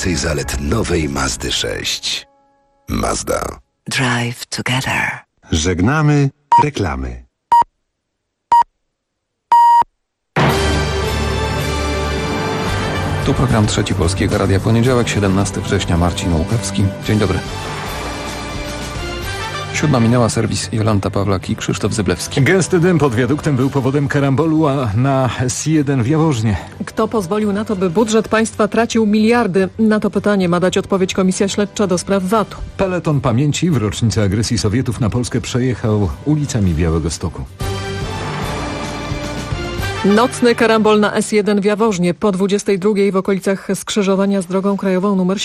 więcej zalet nowej Mazdy 6. Mazda. Drive together. Żegnamy reklamy. Tu program Trzeci Polskiego Radia. Poniedziałek, 17 września. Marcin Łukawski. Dzień dobry. 7 minęła, serwis Jolanta Pawlak i Krzysztof Zyblewski. Gęsty dym pod wiaduktem był powodem karambolu na S1 w Jaworznie. Kto pozwolił na to, by budżet państwa tracił miliardy? Na to pytanie ma dać odpowiedź Komisja Śledcza do spraw VAT-u. Peleton pamięci w rocznicę agresji Sowietów na Polskę przejechał ulicami Białegostoku. Nocny karambol na S1 w Jaworznie. Po 22:00 w okolicach skrzyżowania z drogą krajową nr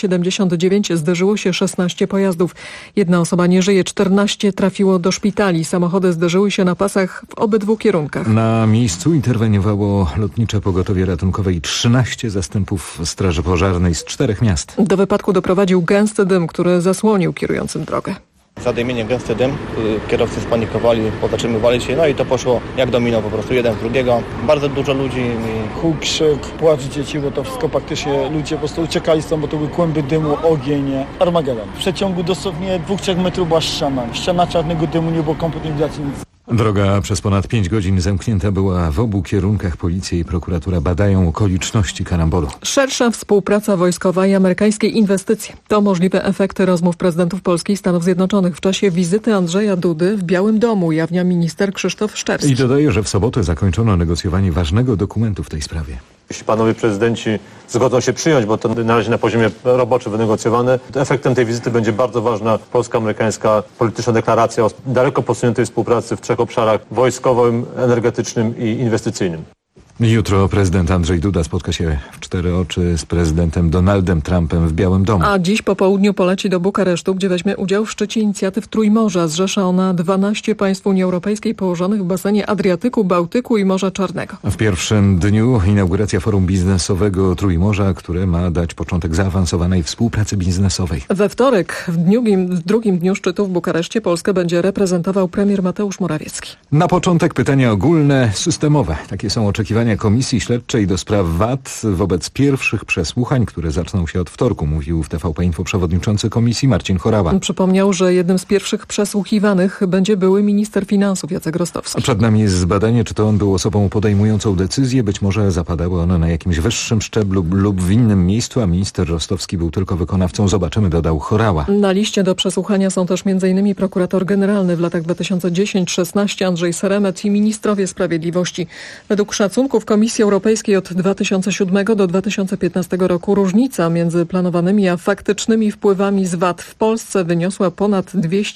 79 zderzyło się 16 pojazdów. Jedna osoba nie żyje, 14 trafiło do szpitali. Samochody zderzyły się na pasach w obydwu kierunkach. Na miejscu interweniowało Lotnicze Pogotowie Ratunkowe i 13 zastępów Straży Pożarnej z 4 miast. Do wypadku doprowadził gęsty dym, który zasłonił kierującym drogę. Zadymienie, gęsty dym, kierowcy spanikowali, pozatrzymywali się, no i to poszło jak domino po prostu, jeden z drugiego. Bardzo dużo ludzi. Huk, krzyk, płacz dzieci, bo to wszystko praktycznie ludzie po prostu uciekali stąd, bo to były kłęby dymu, ogień, Armagedon. W przeciągu dosłownie 2-3 metrów była ściana. Ściana czarnego dymu, nie było kompletnie widać nic. Droga przez ponad 5 godzin zamknięta była w obu kierunkach. Policja i prokuratura badają okoliczności karambolu. Szersza współpraca wojskowa i amerykańskie inwestycje. To możliwe efekty rozmów prezydentów Polski i Stanów Zjednoczonych w czasie wizyty Andrzeja Dudy w Białym Domu, ujawnia minister Krzysztof Szczerski. I dodaje, że w sobotę zakończono negocjowanie ważnego dokumentu w tej sprawie. Jeśli panowie prezydenci zgodzą się przyjąć, bo to na razie na poziomie roboczym wynegocjowane, to efektem tej wizyty będzie bardzo ważna polsko-amerykańska polityczna deklaracja o daleko posuniętej współpracy w 3 obszarach: wojskowym, energetycznym i inwestycyjnym. Jutro prezydent Andrzej Duda spotka się w 4 oczy z prezydentem Donaldem Trumpem w Białym Domu. A dziś po południu poleci do Bukaresztu, gdzie weźmie udział w szczycie inicjatyw Trójmorza. Zrzesza ona 12 państw Unii Europejskiej położonych w basenie Adriatyku, Bałtyku i Morza Czarnego. W pierwszym dniu inauguracja forum biznesowego Trójmorza, które ma dać początek zaawansowanej współpracy biznesowej. We wtorek, w drugim dniu szczytu w Bukareszcie, Polskę będzie reprezentował premier Mateusz Morawiecki. Na początek pytania ogólne, systemowe. Takie są oczekiwania Komisji Śledczej do spraw VAT wobec pierwszych przesłuchań, które zaczną się od wtorku, mówił w TVP Info przewodniczący komisji Marcin Horała. Przypomniał, że jednym z pierwszych przesłuchiwanych będzie były minister finansów Jacek Rostowski. Przed nami jest zbadanie, czy to on był osobą podejmującą decyzję. Być może zapadały one na jakimś wyższym szczeblu lub w innym miejscu, a minister Rostowski był tylko wykonawcą. Zobaczymy, dodał Horała. Na liście do przesłuchania są też m.in. prokurator generalny w latach 2010-16 Andrzej Seremet i ministrowie sprawiedliwości. Według szacunków Komisji Europejskiej od 2007 do 2015 roku różnica między planowanymi a faktycznymi wpływami z VAT w Polsce wyniosła ponad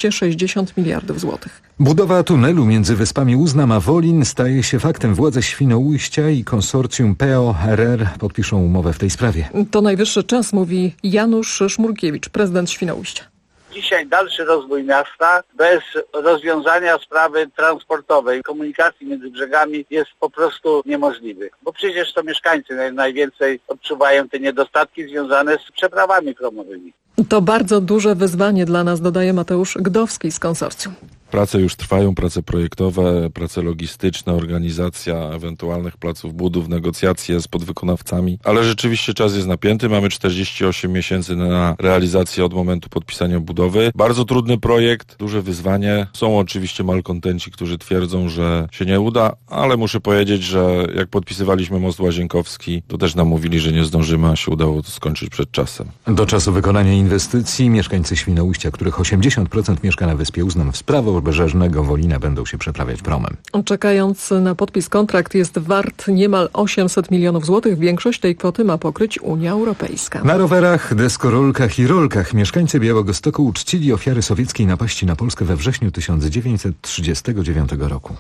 260 miliardów złotych. Budowa tunelu między wyspami Uznam a Wolin staje się faktem. Władze Świnoujścia i konsorcjum PO-RR podpiszą umowę w tej sprawie. To najwyższy czas, mówi Janusz Szmurkiewicz, prezydent Świnoujścia. Dzisiaj dalszy rozwój miasta bez rozwiązania sprawy transportowej, komunikacji między brzegami jest po prostu niemożliwy. Bo przecież to mieszkańcy najwięcej odczuwają te niedostatki związane z przeprawami promowymi. To bardzo duże wyzwanie dla nas, dodaje Mateusz Gdowski z konsorcjum. Prace już trwają, prace projektowe, prace logistyczne, organizacja ewentualnych placów budów, negocjacje z podwykonawcami, ale rzeczywiście czas jest napięty. Mamy 48 miesięcy na realizację od momentu podpisania budowy. Bardzo trudny projekt, duże wyzwanie. Są oczywiście malkontenci, którzy twierdzą, że się nie uda, ale muszę powiedzieć, że jak podpisywaliśmy most Łazienkowski, to też nam mówili, że nie zdążymy, a się udało to skończyć przed czasem. Do czasu wykonania inwestycji mieszkańcy Świnoujścia, których 80% mieszka na wyspie Uznam, w prawobrzeżnego Wolina będą się przeprawiać promem. Czekając na podpis, kontrakt jest wart niemal 800 milionów złotych. Większość tej kwoty ma pokryć Unia Europejska. Na rowerach, deskorolkach i rolkach mieszkańcy Białegostoku uczcili ofiary sowieckiej napaści na Polskę we wrześniu 1939 roku.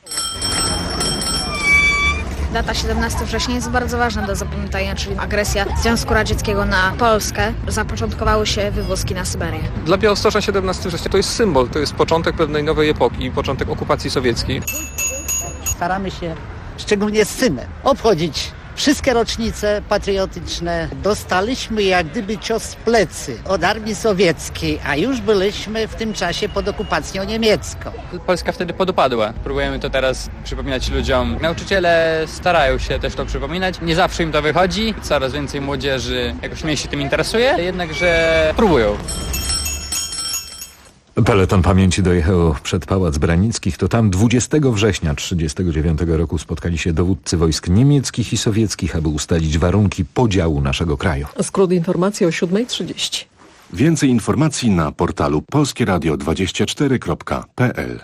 Data 17 września jest bardzo ważna do zapamiętania, czyli agresja Związku Radzieckiego na Polskę. Zapoczątkowały się wywózki na Syberię. Dla Białostocza 17 września to jest symbol, to jest początek pewnej nowej epoki, początek okupacji sowieckiej. Staramy się, szczególnie z synem, obchodzić Wszystkie rocznice patriotyczne dostaliśmy jak gdyby cios w plecy od armii sowieckiej, a już byliśmy w tym czasie pod okupacją niemiecką. Polska wtedy podupadła. Próbujemy to teraz przypominać ludziom. Nauczyciele starają się też to przypominać. Nie zawsze im to wychodzi. Coraz więcej młodzieży jakoś mniej się tym interesuje, jednakże próbują. Peleton pamięci dojechał przed Pałac Branickich. To tam 20 września 1939 roku spotkali się dowódcy wojsk niemieckich i sowieckich, aby ustalić warunki podziału naszego kraju. Skrót informacji o 7:30. Więcej informacji na portalu polskieradio24.pl.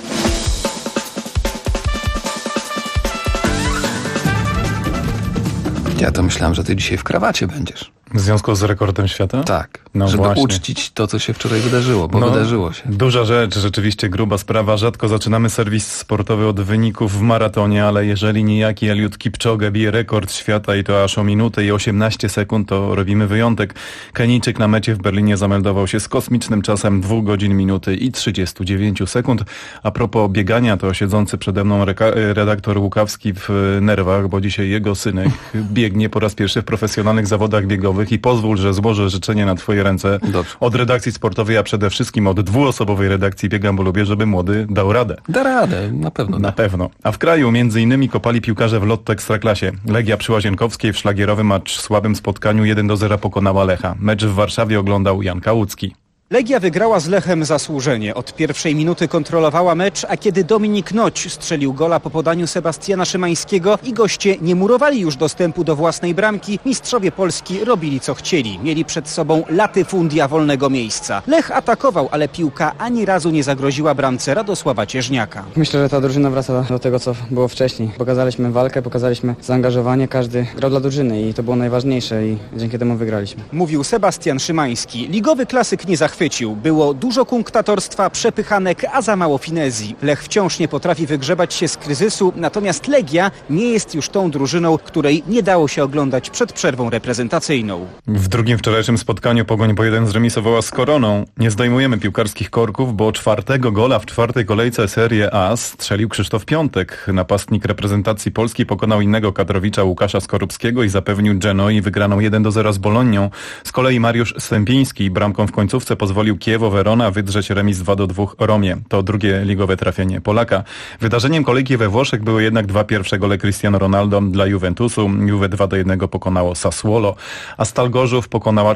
Ja to myślałem, że ty dzisiaj w krawacie będziesz. W związku z rekordem świata? Tak, no żeby właśnie uczcić to, co się wczoraj wydarzyło, bo wydarzyło się. Duża rzecz, rzeczywiście gruba sprawa. Rzadko zaczynamy serwis sportowy od wyników w maratonie, ale jeżeli niejaki Eliud Kipchoge bije rekord świata i to aż o minutę i 18 sekund, to robimy wyjątek. Kenijczyk na mecie w Berlinie zameldował się z kosmicznym czasem 2 godzin, minuty i 39 sekund. A propos biegania, to siedzący przede mną redaktor Łukawski w nerwach, bo dzisiaj jego synek biegnie po raz pierwszy w profesjonalnych zawodach biegowych i pozwól, że złożę życzenie na twoje ręce. Dobrze. Od redakcji sportowej, a przede wszystkim od dwuosobowej redakcji Biegam, bo lubię, żeby młody dał radę. Da radę, na pewno. Na pewno. A w kraju między innymi kopali piłkarze w Lotto Ekstraklasie. Legia przy Łazienkowskiej w szlagierowym, acz słabym spotkaniu 1-0 pokonała Lecha. Mecz w Warszawie oglądał Jan Kałucki. Legia wygrała z Lechem zasłużenie. Od pierwszej minuty kontrolowała mecz, a kiedy Dominik Noć strzelił gola po podaniu Sebastiana Szymańskiego i goście nie murowali już dostępu do własnej bramki, mistrzowie Polski robili co chcieli. Mieli przed sobą latyfundia wolnego miejsca. Lech atakował, ale piłka ani razu nie zagroziła bramce Radosława Cieżniaka. Myślę, że ta drużyna wraca do tego, co było wcześniej. Pokazaliśmy walkę, pokazaliśmy zaangażowanie, każdy grał dla drużyny i to było najważniejsze i dzięki temu wygraliśmy. Mówił Sebastian Szymański. Ligowy klasyk nie zachwycił. Było dużo kunktatorstwa, przepychanek, a za mało finezji. Lech wciąż nie potrafi wygrzebać się z kryzysu, natomiast Legia nie jest już tą drużyną, której nie dało się oglądać przed przerwą reprezentacyjną. W drugim wczorajszym spotkaniu Pogoń po 1 zremisowała z Koroną. Nie zdejmujemy piłkarskich korków, bo 4. gola w 4. kolejce Serie A strzelił Krzysztof Piątek. Napastnik reprezentacji Polski pokonał innego kadrowicza Łukasza Skorupskiego i zapewnił Genoi wygraną 1-0 z Bolonią. Z kolei Mariusz Stępiński bramką w końcówce pozwolił Chievo Verona wydrzeć remis 2-2 Romie. To drugie ligowe trafienie Polaka. Wydarzeniem kolejki we Włoszech były jednak 2 pierwsze gole Cristiano Ronaldo dla Juventusu. Juve 2-1 pokonało Sassuolo, a Stal Gorzów pokonała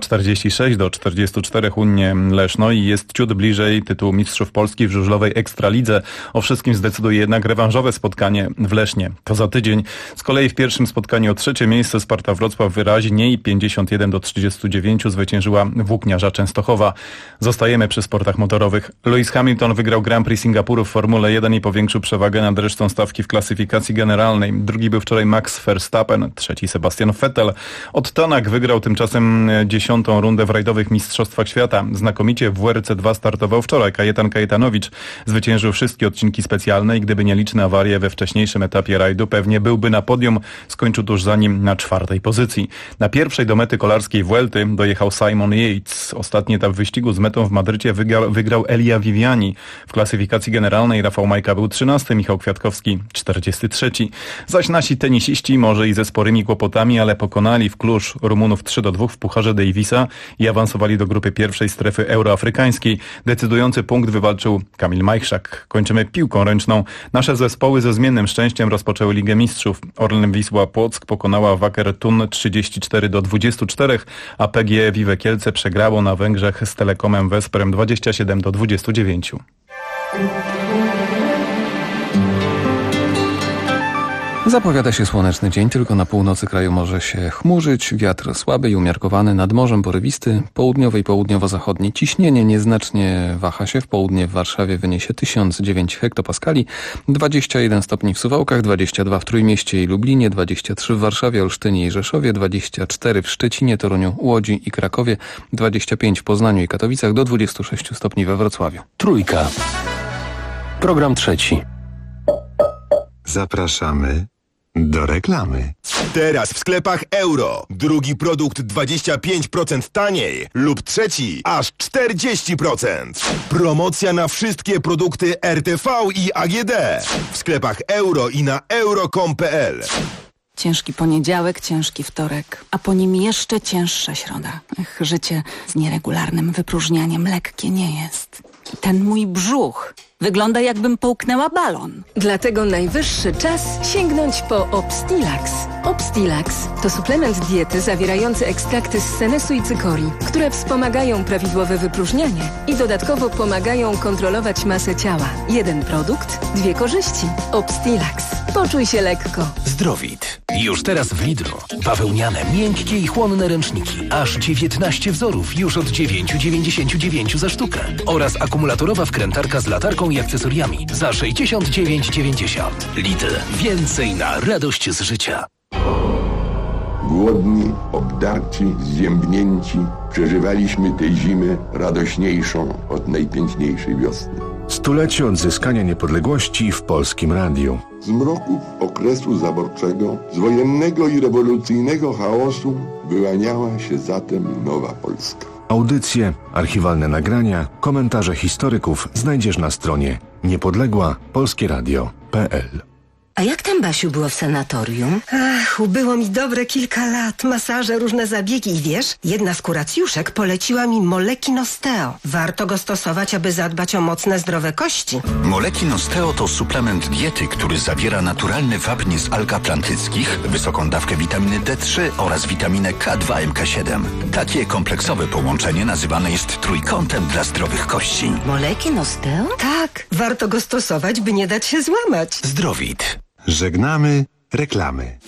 46-44 Unię Leszno i jest ciut bliżej tytułu mistrzów Polski w żużlowej Ekstralidze. O wszystkim zdecyduje jednak rewanżowe spotkanie w Lesznie. To za tydzień. Z kolei w pierwszym spotkaniu o 3. miejsce Sparta Wrocław wyraźnie i 51-39 zwyciężyła Włókniarza Częstochowa. Zostajemy przy sportach motorowych. Lewis Hamilton wygrał Grand Prix Singapuru w Formule 1 i powiększył przewagę nad resztą stawki w klasyfikacji generalnej. Drugi był wczoraj Max Verstappen, trzeci Sebastian Vettel. Od Tanak wygrał tymczasem 10. rundę w rajdowych mistrzostwach świata. Znakomicie w WRC2 startował wczoraj Kajetan Kajetanowicz. Zwyciężył wszystkie odcinki specjalne i gdyby nie liczne awarie we wcześniejszym etapie rajdu, pewnie byłby na podium. Skończył tuż za nim na 4. pozycji. Na pierwszej do mety kolarskiej Vuelty dojechał Simon Yates. Ostatni etap wyścigu z metą w Madrycie wygrał Elia Viviani. W klasyfikacji generalnej Rafał Majka był 13, Michał Kwiatkowski 43. Zaś nasi tenisiści może i ze sporymi kłopotami, ale pokonali w Cluj Rumunów 3-2 w Pucharze Davisa i awansowali do grupy pierwszej strefy euroafrykańskiej. Decydujący punkt wywalczył Kamil Majchrzak. Kończymy piłką ręczną. Nasze zespoły ze zmiennym szczęściem rozpoczęły Ligę Mistrzów. Orlen Wisła Płock pokonała Wacker Thun 34-24, a PGE Vive Kielce przegrało na Węgrzech z Telekomem Wesprem 27-29. Zapowiada się słoneczny dzień, tylko na północy kraju może się chmurzyć, wiatr słaby i umiarkowany, nad morzem porywisty, południowy i południowo-zachodni. Ciśnienie nieznacznie waha się, w południe w Warszawie wyniesie 1009 hektopaskali, 21 stopni w Suwałkach, 22 w Trójmieście i Lublinie, 23 w Warszawie, Olsztynie i Rzeszowie, 24 w Szczecinie, Toruniu, Łodzi i Krakowie, 25 w Poznaniu i Katowicach, do 26 stopni we Wrocławiu. Trójka. Program trzeci. Zapraszamy do reklamy. Teraz w sklepach Euro. Drugi produkt 25% taniej lub trzeci aż 40%. Promocja na wszystkie produkty RTV i AGD. W sklepach Euro i na euro.com.pl. Ciężki poniedziałek, ciężki wtorek, a po nim jeszcze cięższa środa. Życie z nieregularnym wypróżnianiem lekkie nie jest. Ten mój brzuch wygląda, jakbym połknęła balon. Dlatego najwyższy czas sięgnąć po Obstilax. Obstilax to suplement diety zawierający ekstrakty z senesu i cykorii, które wspomagają prawidłowe wypróżnianie i dodatkowo pomagają kontrolować masę ciała. Jeden produkt, dwie korzyści. Obstilax. Poczuj się lekko. Zdrowit. Już teraz w Lidlu. Bawełniane, miękkie i chłonne ręczniki. Aż 19 wzorów już od 9,99 za sztukę. Oraz akumulatorowa wkrętarka z latarką i akcesoriami za 69,90. Lidl. Więcej na radość z życia. Głodni, obdarci, zziębnięci, przeżywaliśmy tę zimę radośniejszą od najpiękniejszej wiosny. Stulecie odzyskania niepodległości w Polskim Radiu. Z mroków okresu zaborczego, z wojennego i rewolucyjnego chaosu wyłaniała się zatem nowa Polska. Audycje, archiwalne nagrania, komentarze historyków znajdziesz na stronie niepodległapolskieradio.pl. A jak tam, Basiu, było w sanatorium? Ach, ubyło mi dobre kilka lat. Masaże, różne zabiegi i wiesz, jedna z kuracjuszek poleciła mi Molekin Osteo. Warto go stosować, aby zadbać o mocne, zdrowe kości. Molekin Osteo to suplement diety, który zawiera naturalny wapń z alg atlantyckich, wysoką dawkę witaminy D3 oraz witaminę K2-MK7. Takie kompleksowe połączenie nazywane jest trójkątem dla zdrowych kości. Molekin Osteo? Tak, warto go stosować, by nie dać się złamać. Zdrowit. Żegnamy reklamy.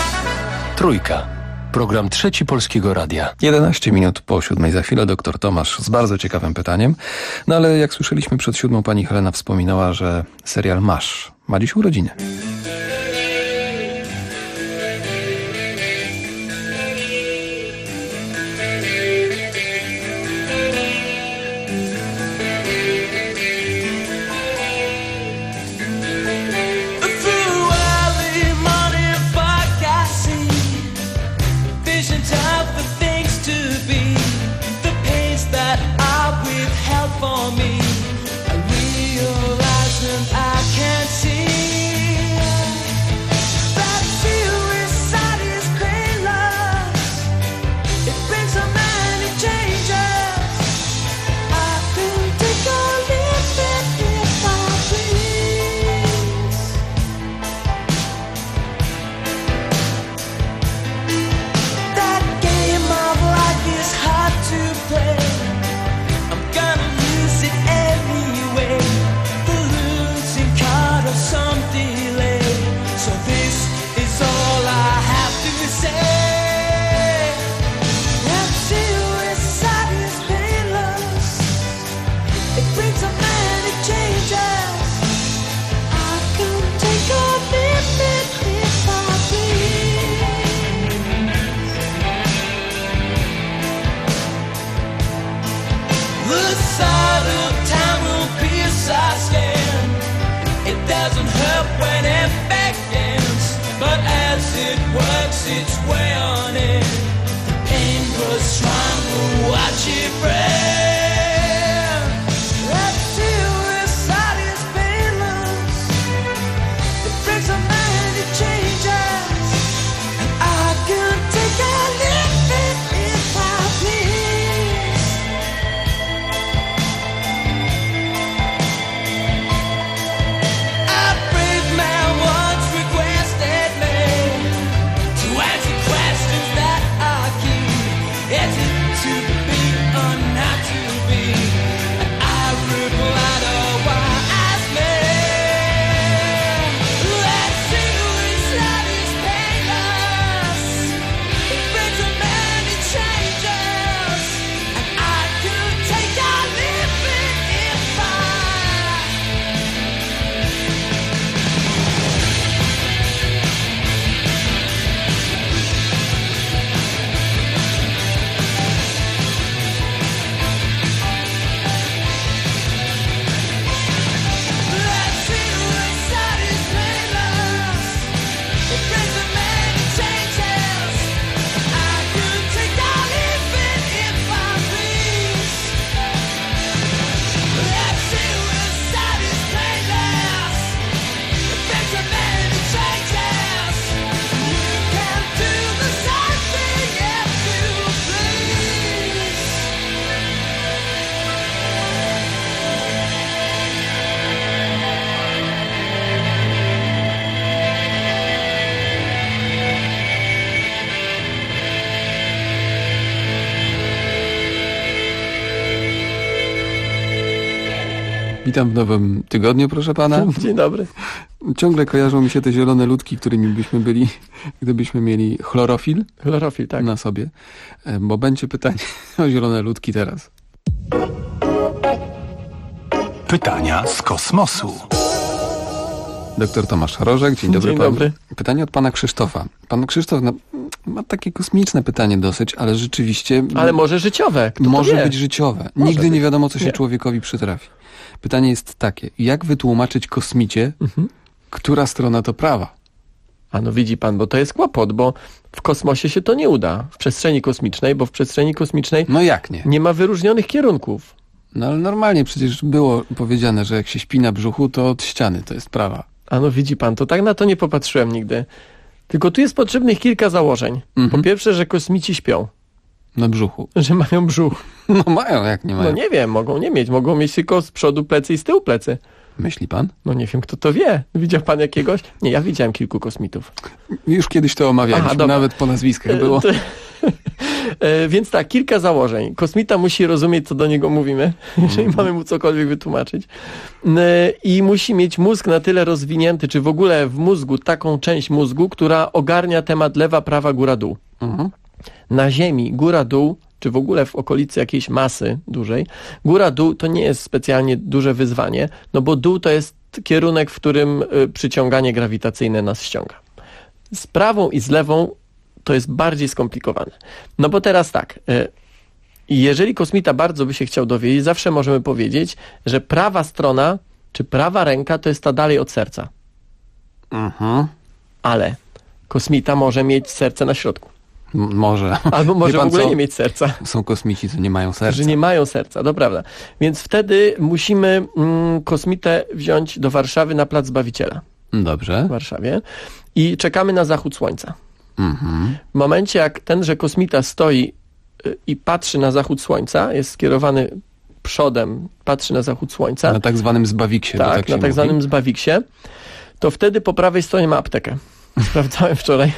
Trójka. Program Trzeci Polskiego Radia. 11 minut po 7. Za chwilę doktor Tomasz z bardzo ciekawym pytaniem. No ale jak słyszeliśmy przed 7, pani Helena wspominała, że serial Masz ma dziś urodziny. My Witam w nowym tygodniu, proszę pana. Dzień dobry. Ciągle kojarzą mi się te zielone ludki, którymi byśmy byli, gdybyśmy mieli chlorofil. Chlorofil, tak. Na sobie. Bo będzie pytanie o zielone ludki teraz. Pytania z kosmosu. Doktor Tomasz Rożek, dzień dobry. Dzień dobry. Pytanie od pana Krzysztofa. Pan Krzysztof ma takie kosmiczne pytanie dosyć, ale rzeczywiście... Ale może życiowe. Kto może to wie? być życiowe. Może Nigdy być. nie wiadomo, co się człowiekowi przytrafi. Pytanie jest takie. Jak wytłumaczyć kosmicie, która strona to prawa? A no widzi pan, bo to jest kłopot, bo w kosmosie się to nie uda. W przestrzeni kosmicznej, bo w przestrzeni kosmicznej... No jak nie? Nie ma wyróżnionych kierunków. No ale normalnie przecież było powiedziane, że jak się śpi na brzuchu, to od ściany, to jest prawa. A no widzi pan, to tak na to nie popatrzyłem nigdy. Tylko tu jest potrzebnych kilka założeń. Po pierwsze, że kosmici śpią. Na brzuchu. Że mają brzuch. No mają, jak nie mają. No nie wiem, mogą nie mieć. Mogą mieć tylko z przodu plecy i z tyłu plecy. Myśli pan? No nie wiem, kto to wie. Widział pan jakiegoś? Nie, ja widziałem kilku kosmitów. Już kiedyś to omawialiśmy, nawet po nazwiskach było. Więc tak, kilka założeń. Kosmita musi rozumieć, co do niego mówimy, jeżeli mamy mu cokolwiek wytłumaczyć. I musi mieć mózg na tyle rozwinięty, czy w ogóle w mózgu taką część mózgu, która ogarnia temat lewa, prawa, góra, dół. Na Ziemi góra, dół, czy w ogóle w okolicy jakiejś masy dużej, góra, dół to nie jest specjalnie duże wyzwanie, no bo dół to jest kierunek, w którym przyciąganie grawitacyjne nas ściąga. Z prawą i z lewą to jest bardziej skomplikowane. No bo teraz tak, jeżeli kosmita bardzo by się chciał dowiedzieć, zawsze możemy powiedzieć, że prawa strona, czy prawa ręka to jest ta dalej od serca. Ale kosmita może mieć serce na środku. Może. Albo może w ogóle nie mieć serca. Są kosmici, co nie mają serca. Że nie mają serca, to prawda. Więc wtedy musimy kosmitę wziąć do Warszawy na Plac Zbawiciela. Dobrze. W Warszawie. I czekamy na zachód słońca. W momencie, jak tenże kosmita stoi i patrzy na zachód słońca, jest skierowany przodem, patrzy na zachód słońca. Na tak zwanym zbawiksie. Tak, na tak zwanym zbawiksie. To wtedy po prawej stronie ma aptekę. Sprawdzałem wczoraj.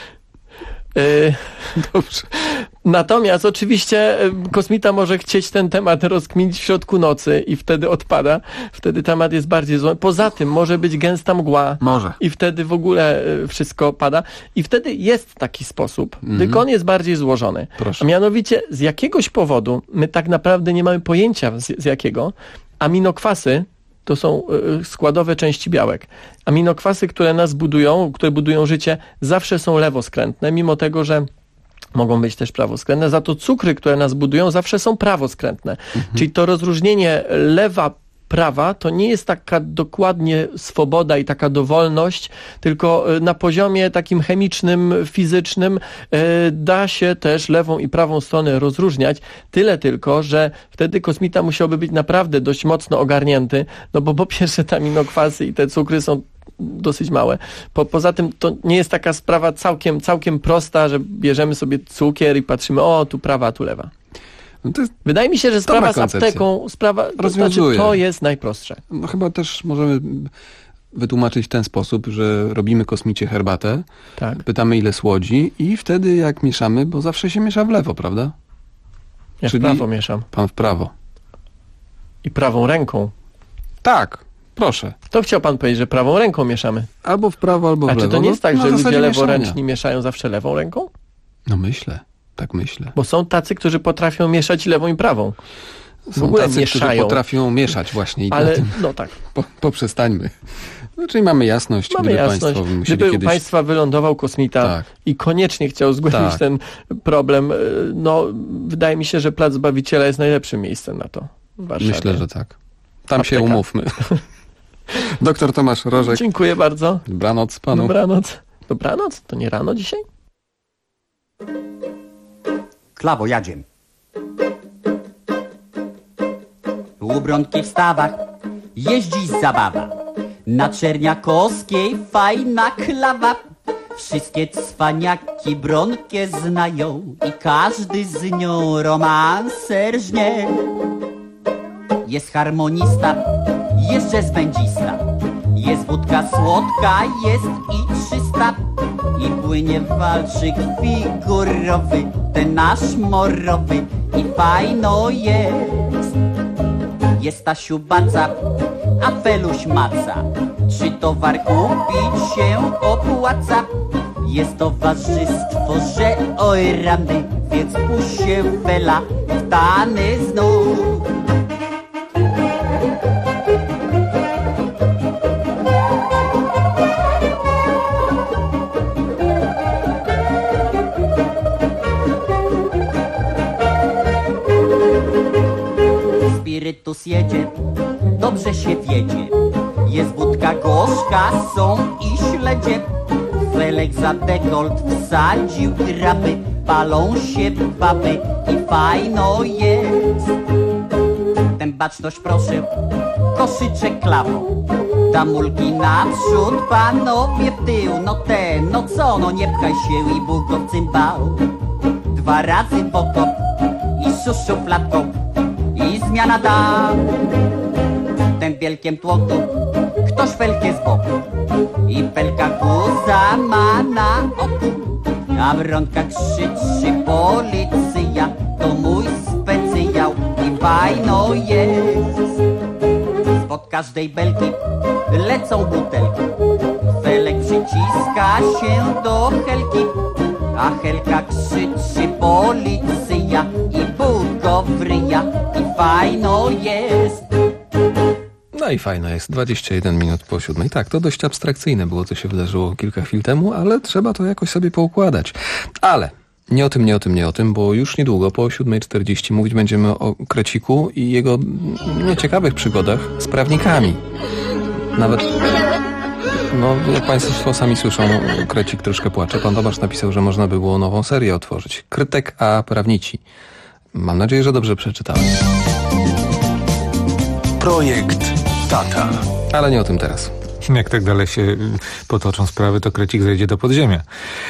Dobrze. Natomiast oczywiście kosmita może chcieć ten temat rozkminić w środku nocy i wtedy odpada. Wtedy temat jest bardziej zły. Poza tym może być gęsta mgła. Może. I wtedy w ogóle wszystko pada. I wtedy jest taki sposób, tylko on jest bardziej złożony. Proszę. A mianowicie z jakiegoś powodu, my tak naprawdę nie mamy pojęcia z jakiego, aminokwasy to są składowe części białek. Aminokwasy, które nas budują, które budują życie, zawsze są lewoskrętne, mimo tego, że mogą być też prawoskrętne. Za to cukry, które nas budują, zawsze są prawoskrętne. Czyli to rozróżnienie lewa, prawa to nie jest taka dokładnie swoboda i taka dowolność, tylko na poziomie takim chemicznym, fizycznym da się też lewą i prawą stronę rozróżniać. Tyle tylko, że wtedy kosmita musiałby być naprawdę dość mocno ogarnięty, no bo po pierwsze te aminokwasy i te cukry są dosyć małe. Poza tym to nie jest taka sprawa całkiem prosta, że bierzemy sobie cukier i patrzymy, o tu prawa, a tu lewa. No to jest wydaje mi się, że sprawa z apteką, to jest najprostsze. No chyba też możemy wytłumaczyć w ten sposób, że robimy kosmicie herbatę, pytamy ile słodzi i wtedy jak mieszamy, bo zawsze się miesza w lewo, prawda? Ja w prawo mieszam. Pan w prawo. I prawą ręką. Tak, proszę. To chciał pan powiedzieć, że prawą ręką mieszamy. Albo w prawo, albo w lewo. A czy to nie jest tak, no, że ludzie leworęczni mieszają zawsze lewą ręką? No myślę. Tak myślę. Bo są tacy, którzy potrafią mieszać lewą i prawą. Są w ogóle tacy, mieszają. Którzy potrafią mieszać właśnie. I ale, tym no tak. Poprzestańmy. No, czyli mamy jasność. Gdyby u państwa wylądował kosmita i koniecznie chciał zgłębić ten problem, no wydaje mi się, że Plac Zbawiciela jest najlepszym miejscem na to w Warszawie. Myślę, że tak. Tam się umówmy. Doktor Tomasz Rożek. Dziękuję bardzo. Dobranoc panu. Dobranoc. Dobranoc? To nie rano dzisiaj? Klawo, jadziem. U Bronki w stawach jeździ zabawa. Na Czerniakowskiej fajna klawa. Wszystkie cwaniaki Bronkę znają i każdy z nią romanser żnie. Jest harmonista, jest jazzbędzista, jest wódka słodka, jest i 300. I płynie walczyk figurowy, ten nasz morowy i fajno jest. jest Stasiu baca, a Feluś maca. Czy towar kupić się opłaca? Jest towarzystwo, że oj rany, więc puść się Fela w tany znów. Spirytus jedzie, dobrze się wiedzie. Jest wódka gorzka, są i śledzie. Felek za dekolt wsadził grapy, palą się baby i fajno jest. Ten baczność proszę, koszyczek klawą. Tamulki naprzód, panowie w tył. No co, no nie pchaj się i Bóg go w cymbał. 2 razy pokop i szufladką i zmiana dam. Ten wielkiem tłoku ktoś felkę z boku i felka guza ma na oku, a Bronka krzyczy policja, to mój specjał i fajno jest. Spod każdej belki lecą butelki, Felek przyciska się do Helki, a Helka krzyczy policja i Bóg go wryja i fajno jest. No i fajna jest, 21 minut po 7. Tak, to dość abstrakcyjne było, co się wydarzyło kilka chwil temu, ale trzeba to jakoś sobie poukładać. Ale nie o tym, bo już niedługo, po 7:40 mówić będziemy o Kreciku i jego nieciekawych przygodach z prawnikami. Nawet, no jak Państwo sami słyszą, Krecik troszkę płacze. Pan Tomasz napisał, że można by było nową serię otworzyć. Krytek a prawnici. Mam nadzieję, że dobrze przeczytałem. Projekt Tata. Ale nie o tym teraz. Jak tak dalej się potoczą sprawy, to Krecik zejdzie do podziemia.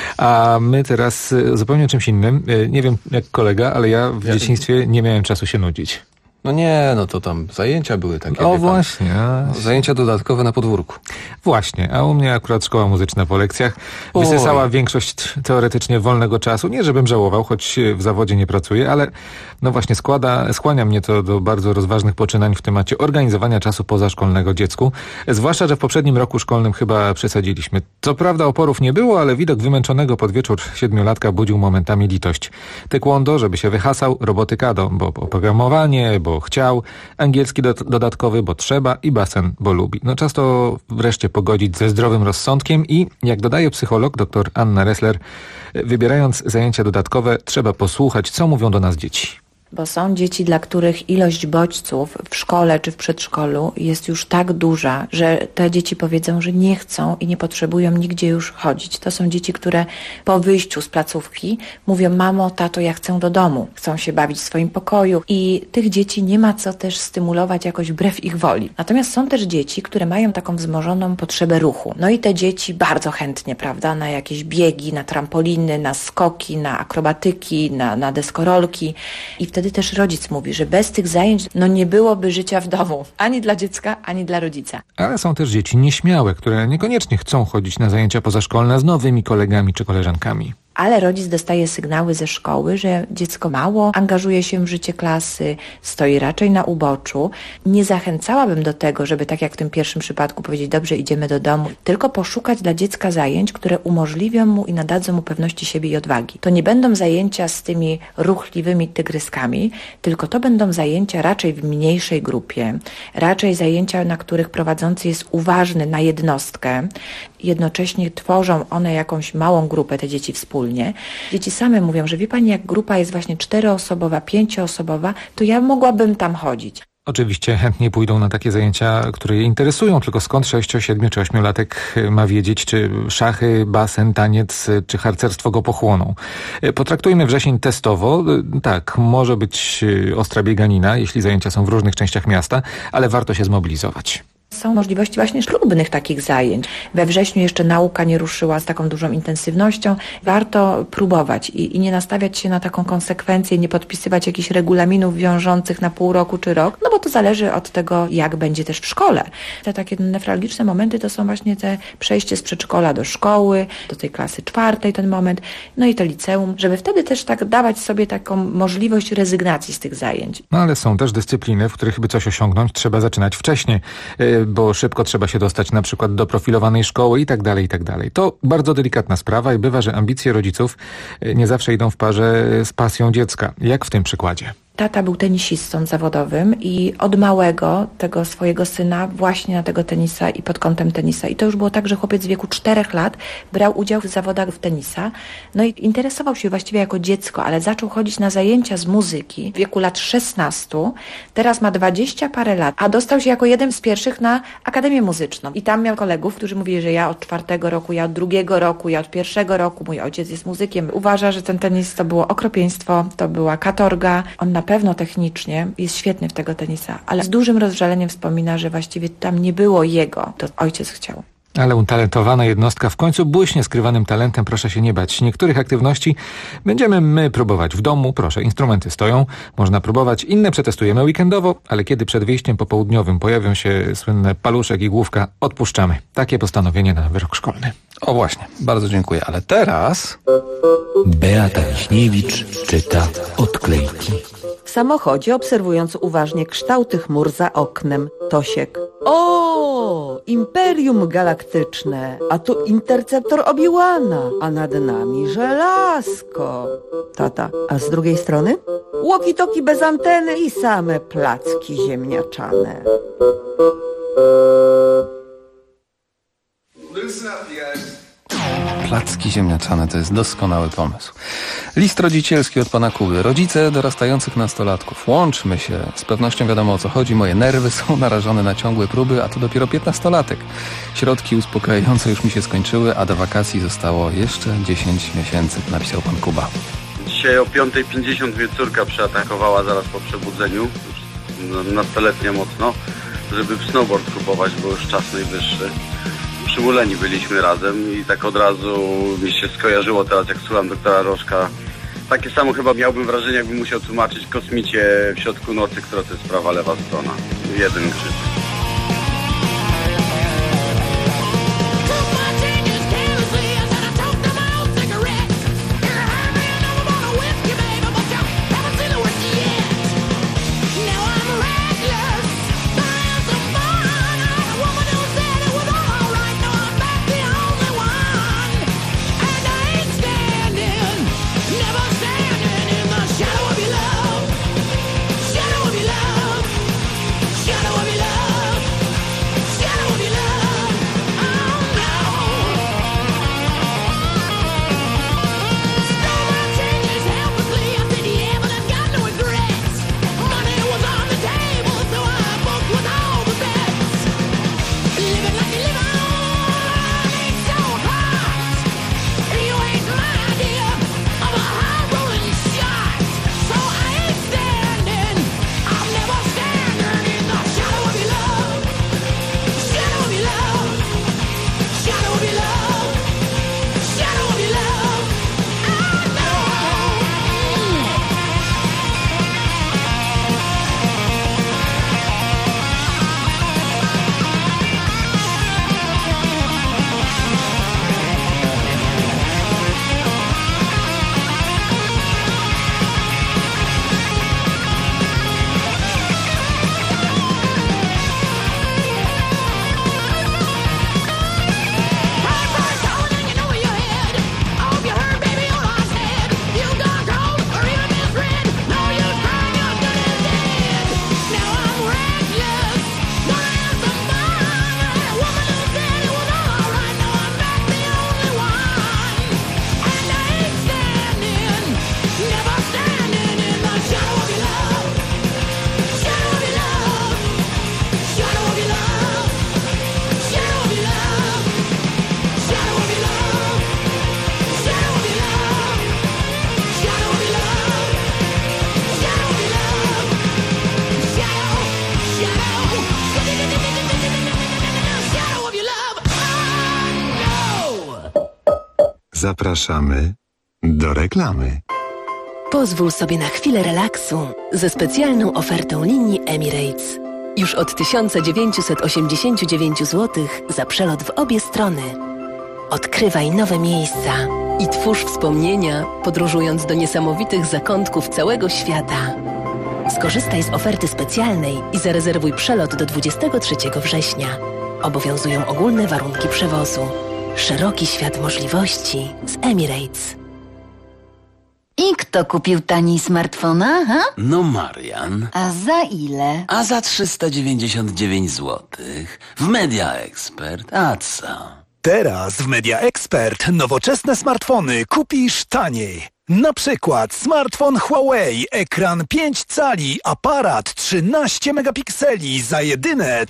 A my teraz zupełnie czymś innym. Nie wiem jak kolega, ale ja w dzieciństwie nie miałem czasu się nudzić. No nie, no to tam zajęcia były takie. O właśnie. Zajęcia dodatkowe na podwórku. Właśnie, a u mnie akurat szkoła muzyczna po lekcjach wysysała większość teoretycznie wolnego czasu. Nie żebym żałował, choć w zawodzie nie pracuję, ale no właśnie skłania mnie to do bardzo rozważnych poczynań w temacie organizowania czasu pozaszkolnego dziecku. Zwłaszcza, że w poprzednim roku szkolnym chyba przesadziliśmy. Co prawda oporów nie było, ale widok wymęczonego pod wieczór 7-latka budził momentami litość. Taekwondo, żeby się wyhasał, robotyka, bo oprogramowanie, bo chciał, angielski dodatkowy, bo trzeba i basen, bo lubi. No czas to wreszcie pogodzić ze zdrowym rozsądkiem i, jak dodaje psycholog dr Anna Ressler, wybierając zajęcia dodatkowe, trzeba posłuchać, co mówią do nas dzieci. Bo są dzieci, dla których ilość bodźców w szkole czy w przedszkolu jest już tak duża, że te dzieci powiedzą, że nie chcą i nie potrzebują nigdzie już chodzić. To są dzieci, które po wyjściu z placówki mówią: mamo, tato, ja chcę do domu. Chcą się bawić w swoim pokoju i tych dzieci nie ma co też stymulować jakoś wbrew ich woli. Natomiast są też dzieci, które mają taką wzmożoną potrzebę ruchu. No i te dzieci bardzo chętnie, prawda, na jakieś biegi, na trampoliny, na skoki, na akrobatyki, na deskorolki i wtedy też rodzic mówi, że bez tych zajęć nie byłoby życia w domu. Ani dla dziecka, ani dla rodzica. Ale są też dzieci nieśmiałe, które niekoniecznie chcą chodzić na zajęcia pozaszkolne z nowymi kolegami czy koleżankami. Ale rodzic dostaje sygnały ze szkoły, że dziecko mało angażuje się w życie klasy, stoi raczej na uboczu. Nie zachęcałabym do tego, żeby tak jak w tym pierwszym przypadku powiedzieć: dobrze, idziemy do domu, tylko poszukać dla dziecka zajęć, które umożliwią mu i nadadzą mu pewności siebie i odwagi. To nie będą zajęcia z tymi ruchliwymi tygryskami, tylko to będą zajęcia raczej w mniejszej grupie, raczej zajęcia, na których prowadzący jest uważny na jednostkę. Jednocześnie tworzą one jakąś małą grupę, te dzieci wspólnie. Dzieci same mówią, że wie pani, jak grupa jest właśnie 4-osobowa, 5-osobowa, to ja mogłabym tam chodzić. Oczywiście chętnie pójdą na takie zajęcia, które je interesują, tylko skąd 6, 7 czy 8-latek ma wiedzieć, czy szachy, basen, taniec czy harcerstwo go pochłoną. Potraktujmy wrzesień testowo. Tak, może być ostra bieganina, jeśli zajęcia są w różnych częściach miasta, ale warto się zmobilizować. Są możliwości właśnie ślubnych takich zajęć. We wrześniu jeszcze nauka nie ruszyła z taką dużą intensywnością. Warto próbować i nie nastawiać się na taką konsekwencję, nie podpisywać jakichś regulaminów wiążących na pół roku czy rok, no bo to zależy od tego, jak będzie też w szkole. Te takie newralgiczne momenty to są właśnie te przejście z przedszkola do szkoły, do tej klasy 4, ten moment, no i to liceum, żeby wtedy też tak dawać sobie taką możliwość rezygnacji z tych zajęć. No ale są też dyscypliny, w których by coś osiągnąć, trzeba zaczynać wcześniej, bo szybko trzeba się dostać na przykład do profilowanej szkoły i tak dalej, i tak dalej. To bardzo delikatna sprawa i bywa, że ambicje rodziców nie zawsze idą w parze z pasją dziecka, jak w tym przykładzie. Tata był tenisistą zawodowym i od małego tego swojego syna właśnie na tego tenisa i pod kątem tenisa. I to już było tak, że chłopiec w wieku 4 lat brał udział w zawodach w tenisa. No i interesował się właściwie jako dziecko, ale zaczął chodzić na zajęcia z muzyki w wieku lat 16. Teraz ma 20 parę lat, a dostał się jako jeden z pierwszych na Akademię Muzyczną. I tam miał kolegów, którzy mówili, że ja od 4 roku, ja od 2 roku, ja od 1 roku. Mój ojciec jest muzykiem. Uważa, że ten tenis to było okropieństwo, to była katorga. On na pewno technicznie jest świetny w tego tenisa, ale z dużym rozżaleniem wspomina, że właściwie tam nie było jego, to ojciec chciał. Ale utalentowana jednostka w końcu błyśnie skrywanym talentem, proszę się nie bać. Niektórych aktywności będziemy my próbować w domu, proszę, instrumenty stoją, można próbować, inne przetestujemy weekendowo, ale kiedy przed wyjściem popołudniowym pojawią się słynne paluszek i główka, odpuszczamy. Takie postanowienie na nowy rok szkolny. O właśnie, bardzo dziękuję, ale teraz... Beata Wiśniewicz czyta odklejki. W samochodzie, obserwując uważnie kształty chmur za oknem, Tosiek. O, Imperium Galaktyczne, a tu interceptor Obi-Wana, a nad nami żelazko. Tata, a z drugiej strony? Walkie-talkie bez anteny i same placki ziemniaczane. Placki ziemniaczane to jest doskonały pomysł. List rodzicielski od pana Kuby. Rodzice dorastających nastolatków. Łączmy się. Z pewnością wiadomo o co chodzi. Moje nerwy są narażone na ciągłe próby, a to dopiero 15-latek. Środki uspokajające już mi się skończyły, a do wakacji zostało jeszcze 10 miesięcy, napisał pan Kuba. Dzisiaj o 5:50 mnie córka przeatakowała zaraz po przebudzeniu, już nastoletnia mocno, żeby w snowboard kupować, bo już czas najwyższy. Przymuleni byliśmy razem i tak od razu mi się skojarzyło teraz, jak słucham doktora Rożka. Takie samo chyba miałbym wrażenie, jakbym musiał tłumaczyć kosmicie w środku nocy, która to jest prawa, lewa strona. Jeden krzyk. Shadow of your love. Zapraszamy do reklamy. Pozwól sobie na chwilę relaksu ze specjalną ofertą linii Emirates. Już od 1989 zł za przelot w obie strony. Odkrywaj nowe miejsca i twórz wspomnienia, podróżując do niesamowitych zakątków całego świata. Skorzystaj z oferty specjalnej i zarezerwuj przelot do 23 września. Obowiązują ogólne warunki przewozu. Szeroki świat możliwości z Emirates. I kto kupił taniej smartfona, ha? No Marian. A za ile? A za 399 zł. W Media Expert. A co? Teraz w Media Expert nowoczesne smartfony kupisz taniej. Na przykład smartfon Huawei, ekran 5 cali, aparat 13 megapikseli za jedyne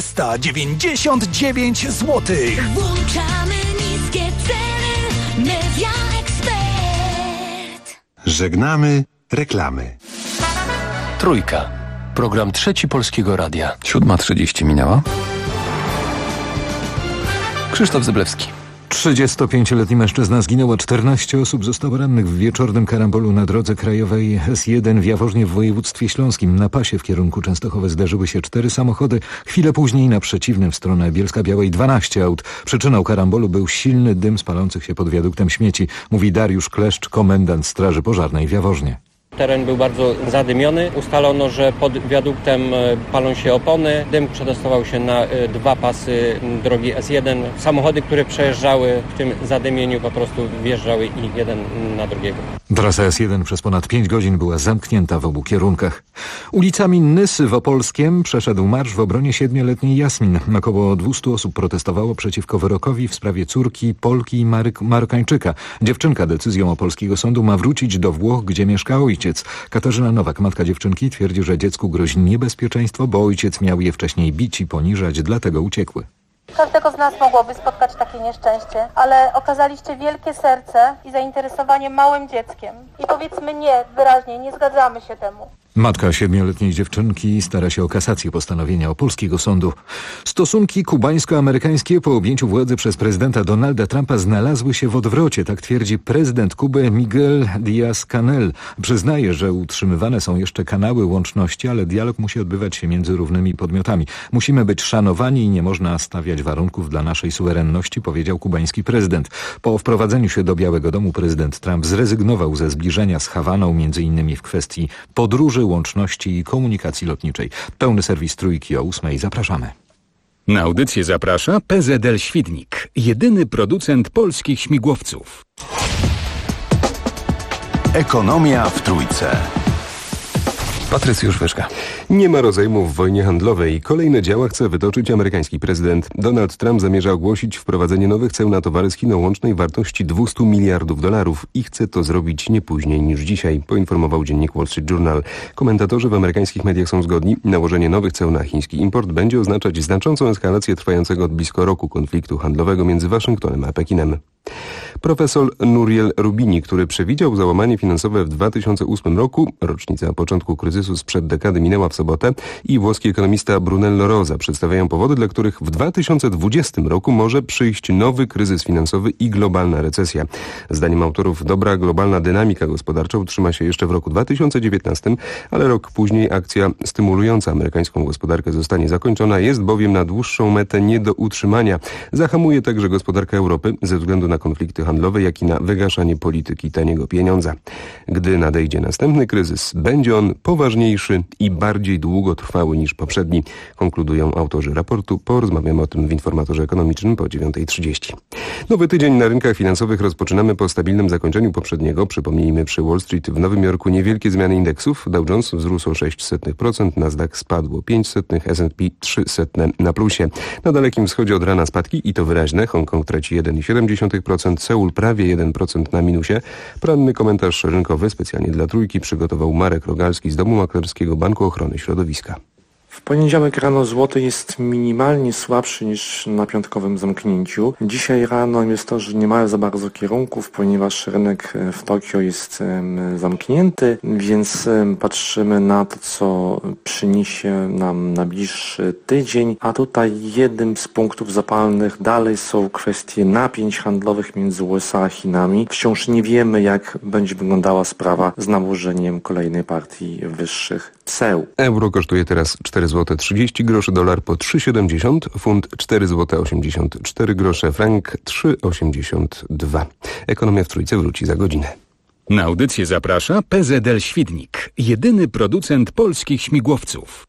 399 zł. Włączamy niskie ceny. Media Expert. Żegnamy reklamy. Trójka. Program Trzeci Polskiego Radia. 7:30 minęła. Krzysztof Zyblewski. 35-letni mężczyzna zginął, a 14 osób zostało rannych w wieczornym karambolu na drodze krajowej S1 w Jaworznie w województwie śląskim. Na pasie w kierunku Częstochowy zderzyły się 4 samochody. Chwilę później na przeciwnym w stronę Bielska-Białej 12 aut. Przyczyną karambolu był silny dym z palących się pod wiaduktem śmieci, mówi Dariusz Kleszcz, komendant Straży Pożarnej w Jaworznie. Teren był bardzo zadymiony. Ustalono, że pod wiaduktem palą się opony. Dym przedostawał się na 2 pasy drogi S1. Samochody, które przejeżdżały w tym zadymieniu, po prostu wjeżdżały i jeden na drugiego. Trasa S1 przez ponad 5 godzin była zamknięta w obu kierunkach. Ulicami Nysy w Opolskiem przeszedł marsz w obronie 7-letniej Jasmin. Około 200 osób protestowało przeciwko wyrokowi w sprawie córki Polki i Marokańczyka. Dziewczynka decyzją opolskiego sądu ma wrócić do Włoch, gdzie mieszka ojciec. Katarzyna Nowak, matka dziewczynki, twierdzi, że dziecku grozi niebezpieczeństwo, bo ojciec miał je wcześniej bić i poniżać, dlatego uciekły. Każdego z nas mogłoby spotkać takie nieszczęście, ale okazaliście wielkie serce i zainteresowanie małym dzieckiem. I powiedzmy nie, wyraźnie, nie zgadzamy się temu. Matka 7-letniej dziewczynki stara się o kasację postanowienia opolskiego sądu. Stosunki kubańsko-amerykańskie po objęciu władzy przez prezydenta Donalda Trumpa znalazły się w odwrocie, tak twierdzi prezydent Kuby Miguel Díaz-Canel. Przyznaje, że utrzymywane są jeszcze kanały łączności, ale dialog musi odbywać się między równymi podmiotami. Musimy być szanowani i nie można stawiać warunków dla naszej suwerenności, powiedział kubański prezydent. Po wprowadzeniu się do Białego Domu prezydent Trump zrezygnował ze zbliżenia z Hawaną, między innymi w kwestii podróży, łączności i komunikacji lotniczej. Pełny serwis Trójki o 8:00. Zapraszamy. Na audycję zaprasza PZL Świdnik, jedyny producent polskich śmigłowców. Ekonomia w Trójce. Patrycjusz Wyżka. Nie ma rozejmu w wojnie handlowej. Kolejne działa chce wytoczyć amerykański prezydent. Donald Trump zamierza ogłosić wprowadzenie nowych ceł na towary z Chin o łącznej wartości $200 miliardów i chce to zrobić nie później niż dzisiaj, poinformował dziennik Wall Street Journal. Komentatorzy w amerykańskich mediach są zgodni. Nałożenie nowych ceł na chiński import będzie oznaczać znaczącą eskalację trwającego od blisko roku konfliktu handlowego między Waszyngtonem a Pekinem. Profesor Nouriel Roubini, który przewidział załamanie finansowe w 2008 roku, rocznica początku kryzysu sprzed dekady minęła w sobotę, i włoski ekonomista Brunello Rosa przedstawiają powody, dla których w 2020 roku może przyjść nowy kryzys finansowy i globalna recesja. Zdaniem autorów dobra globalna dynamika gospodarcza utrzyma się jeszcze w roku 2019, ale rok później akcja stymulująca amerykańską gospodarkę zostanie zakończona, jest bowiem na dłuższą metę nie do utrzymania. Zahamuje także gospodarkę Europy ze względu na konflikty handlowe, jak i na wygaszanie polityki taniego pieniądza. Gdy nadejdzie następny kryzys, będzie on poważniejszy i bardziej długotrwały niż poprzedni, konkludują autorzy raportu. Porozmawiamy o tym w Informatorze Ekonomicznym po 9:30. Nowy tydzień na rynkach finansowych rozpoczynamy po stabilnym zakończeniu poprzedniego. Przypomnijmy, przy Wall Street w Nowym Jorku niewielkie zmiany indeksów. Dow Jones wzrósł o 0,06%, Nasdaq spadł o 0,05%, S&P 0,03% na plusie. Na Dalekim Wschodzie od rana spadki i to wyraźne. Hongkong traci 1,7%, Seul prawie 1% na minusie. Poranny komentarz rynkowy specjalnie dla Trójki przygotował Marek Rogalski z Domu Maklerskiego Banku Ochrony Środowiska. W poniedziałek rano złoty jest minimalnie słabszy niż na piątkowym zamknięciu. Dzisiaj rano inwestorzy nie mają za bardzo kierunków, ponieważ rynek w Tokio jest zamknięty, więc patrzymy na to, co przyniesie nam najbliższy tydzień. A tutaj jednym z punktów zapalnych dalej są kwestie napięć handlowych między USA a Chinami. Wciąż nie wiemy, jak będzie wyglądała sprawa z nałożeniem kolejnej partii wyższych ceł. Euro kosztuje teraz 4 zł 30 groszy, dolar po 3,70, funt 4 zł 84 grosze, frank 3,82. Ekonomia w Trójce wróci za godzinę. Na audycję zaprasza PZL Świdnik, jedyny producent polskich śmigłowców.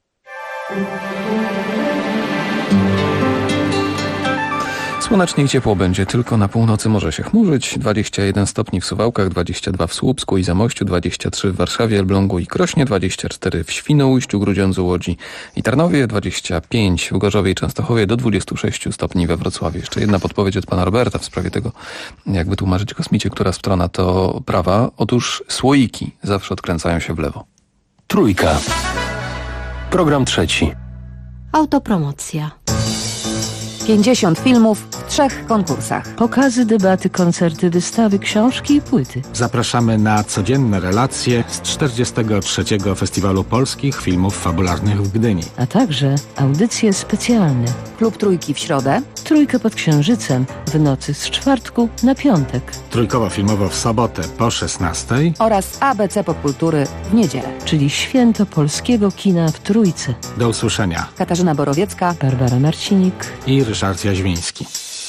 Słonecznie i ciepło będzie, tylko na północy może się chmurzyć. 21 stopni w Suwałkach, 22 w Słupsku i Zamościu, 23 w Warszawie, Elblągu i Krośnie, 24 w Świnoujściu, Grudziądzu, Łodzi i Tarnowie, 25 w Gorzowie i Częstochowie, do 26 stopni we Wrocławiu. Jeszcze jedna podpowiedź od pana Roberta w sprawie tego, jak wytłumaczyć kosmicie, która strona to prawa. Otóż słoiki zawsze odkręcają się w lewo. Trójka. Program trzeci. Autopromocja. 50 filmów w 3 konkursach. Pokazy, debaty, koncerty, wystawy, książki i płyty. Zapraszamy na codzienne relacje z 43. Festiwalu Polskich Filmów Fabularnych w Gdyni. A także audycje specjalne. Klub Trójki w środę. Trójka pod Księżycem w nocy z czwartku na piątek. Trójkowo-filmowo w sobotę po 16. Oraz ABC Popkultury w niedzielę. Czyli święto polskiego kina w Trójce. Do usłyszenia. Katarzyna Borowiecka, Barbara Marcinik i Ryszard Jaźwiński.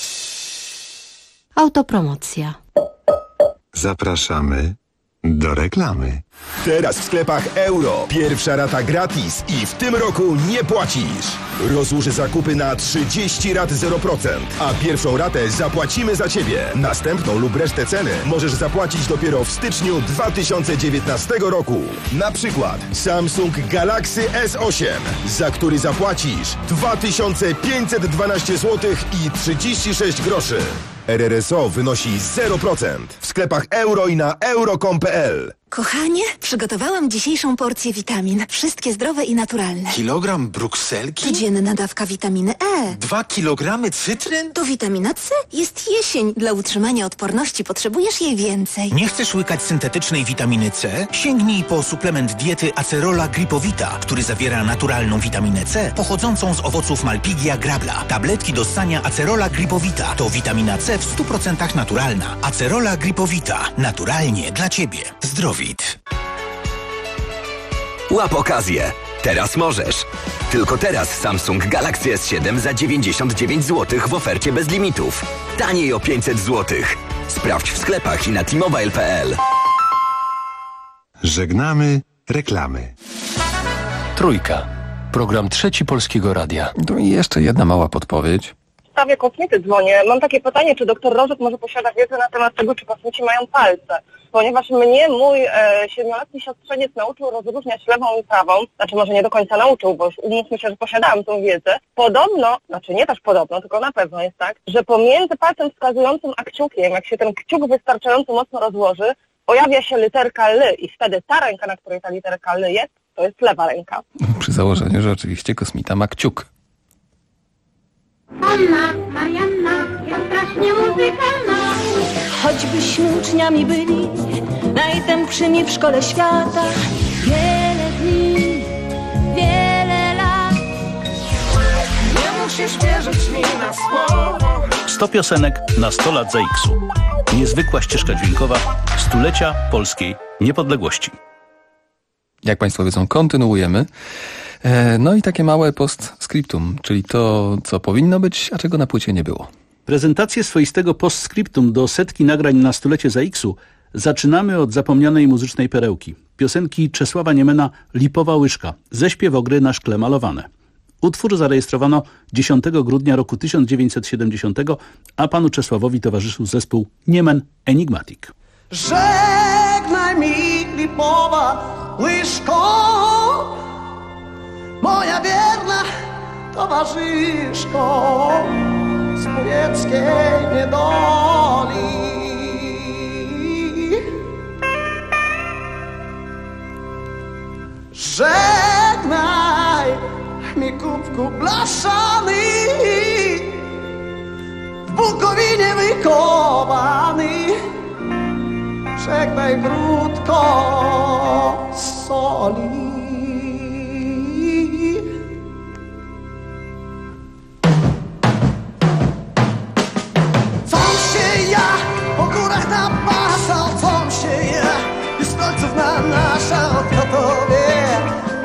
Autopromocja. Zapraszamy do reklamy. Teraz w sklepach Euro. Pierwsza rata gratis i w tym roku nie płacisz. Rozłóż zakupy na 30 rat 0%, a pierwszą ratę zapłacimy za Ciebie. Następną lub resztę ceny możesz zapłacić dopiero w styczniu 2019 roku. Na przykład Samsung Galaxy S8, za który zapłacisz 2512 zł i 36 groszy. RRSO wynosi 0% w sklepach Euro i na euro.com.pl. Kochanie, przygotowałam dzisiejszą porcję witamin. Wszystkie zdrowe i naturalne. Kilogram brukselki? Codzienna dawka witaminy E. 2 kilogramy cytryn? To witamina C. Jest jesień. Dla utrzymania odporności potrzebujesz jej więcej. Nie chcesz łykać syntetycznej witaminy C? Sięgnij po suplement diety Acerola Gripowita, który zawiera naturalną witaminę C pochodzącą z owoców Malpighia grabla. Tabletki do ssania Acerola Gripowita to witamina C w 100% naturalna. Acerola Gripowita. Naturalnie dla Ciebie. Zdrowit. Łap okazję. Teraz możesz. Tylko teraz Samsung Galaxy S7 za 99 zł w ofercie bez limitów. Taniej o 500 zł. Sprawdź w sklepach i na t-mobile.pl. Żegnamy reklamy. Trójka. Program trzeci Polskiego Radia. No i jeszcze jedna mała podpowiedź. W sprawie kosmity dzwonię. Mam takie pytanie, czy doktor Rożek może posiada wiedzę na temat tego, czy kosmici mają palce? Ponieważ mnie mój 7-letni siostrzeniec nauczył rozróżniać lewą i prawą, znaczy może nie do końca nauczył, bo już umówmy się, że posiadałam tą wiedzę. Podobno, znaczy nie też podobno, tylko na pewno jest tak, że pomiędzy palcem wskazującym a kciukiem, jak się ten kciuk wystarczająco mocno rozłoży, pojawia się literka L i wtedy ta ręka, na której ta literka L jest, to jest lewa ręka. Przy założeniu, że oczywiście kosmita ma kciuk. Anna, Marianna jest strasznie muzykalna. Choćbyśmy uczniami byli najtępszymi w szkole świata. Wiele dni, wiele lat. Nie musisz wierzyć mi na słowo. 100 piosenek na 100 lat za X-u. Niezwykła ścieżka dźwiękowa stulecia polskiej niepodległości. Jak Państwo wiedzą, kontynuujemy. No i takie małe postscriptum, czyli to, co powinno być, a czego na płycie nie było. Prezentację swoistego postscriptum do setki nagrań na stulecie za X-u zaczynamy od zapomnianej muzycznej perełki. Piosenki Czesława Niemena Lipowa łyżka, ze śpiewogry Na szkle malowane. Utwór zarejestrowano 10 grudnia roku 1970, a panu Czesławowi towarzyszył zespół Niemen Enigmatic. Żegnaj mi lipowa łyżko, moja wierna towarzyszko z powieckiej niedoli. Żegnaj kubku blaszany, w Bukowinie wykopany. Żegnaj krótko soli. Po górach napasał, com się ja, i stolców na nasza, kto to wie,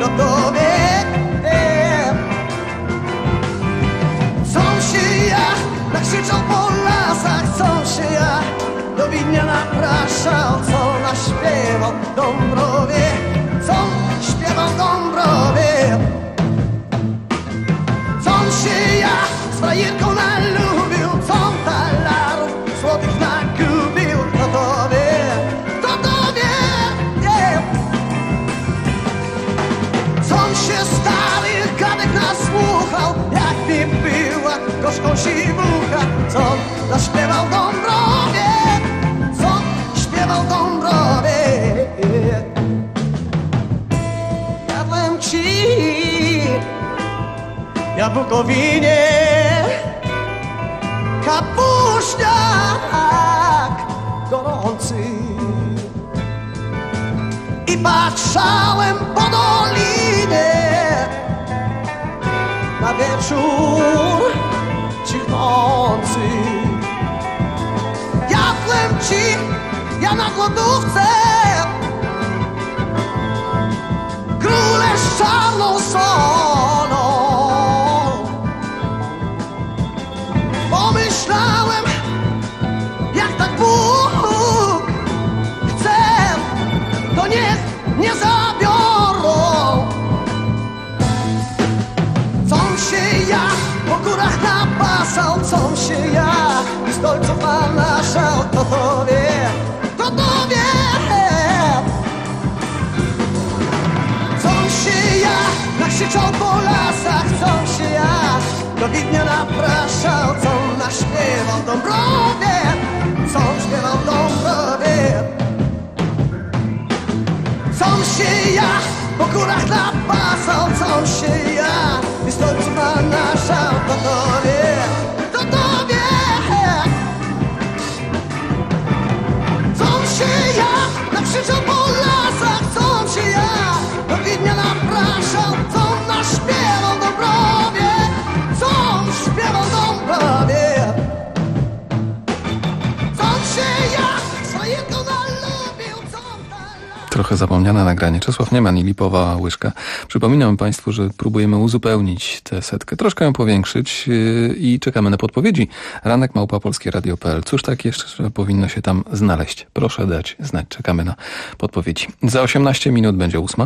com się ja, nakrzyczał po lasach, com się ja, do Widnia napraszał, co naśpiewał Dąbrowie, co śpiewał Dąbrowie, com się ja, z frajerką nalubił, co talarów złotych nagubił, kto to wie, yeah. Com się stary gadek nasłuchał, jak mi była gorzką siwucha, co zaśpiewał Dąbrowie, co śpiewał Dąbrowie. Jadłem ci ja w Bukowinie kapuśniak gorący i patrzałem po dolinie na wieczór cichnący. Jadłem ci ja na głodówce grule z czarną solą. Pomyślałem, jak tak Bóg chce, to niech nie zabiorą. Com się ja po górach napasał, com się ja i stolców naszał, kto to wie, kto to wie. Com się ja nakrzyczał po lasach, com się ja do Widnia napraszał, co naśpiewał Dąbrowie, co śpiewał Dąbrowie. Com się ja po górach napasał, com się ja i stolców naszał, kto to wie, kto to wie. Com się ja nakrzyczał po lasach, com się ja do Widnia napraszał, co naśpiewał Dąbrowie, co śpiewał Dąbrowie. Com się ja swojego nalubił, co Trochę zapomniane nagranie. Czesław Nieman i Lipowa Łyżka. Przypominam Państwu, że próbujemy uzupełnić tę setkę, troszkę ją powiększyć i czekamy na podpowiedzi. ranek@polskieradio.pl. Cóż tak jeszcze powinno się tam znaleźć? Proszę dać znać. Czekamy na podpowiedzi. Za 18 minut będzie 8.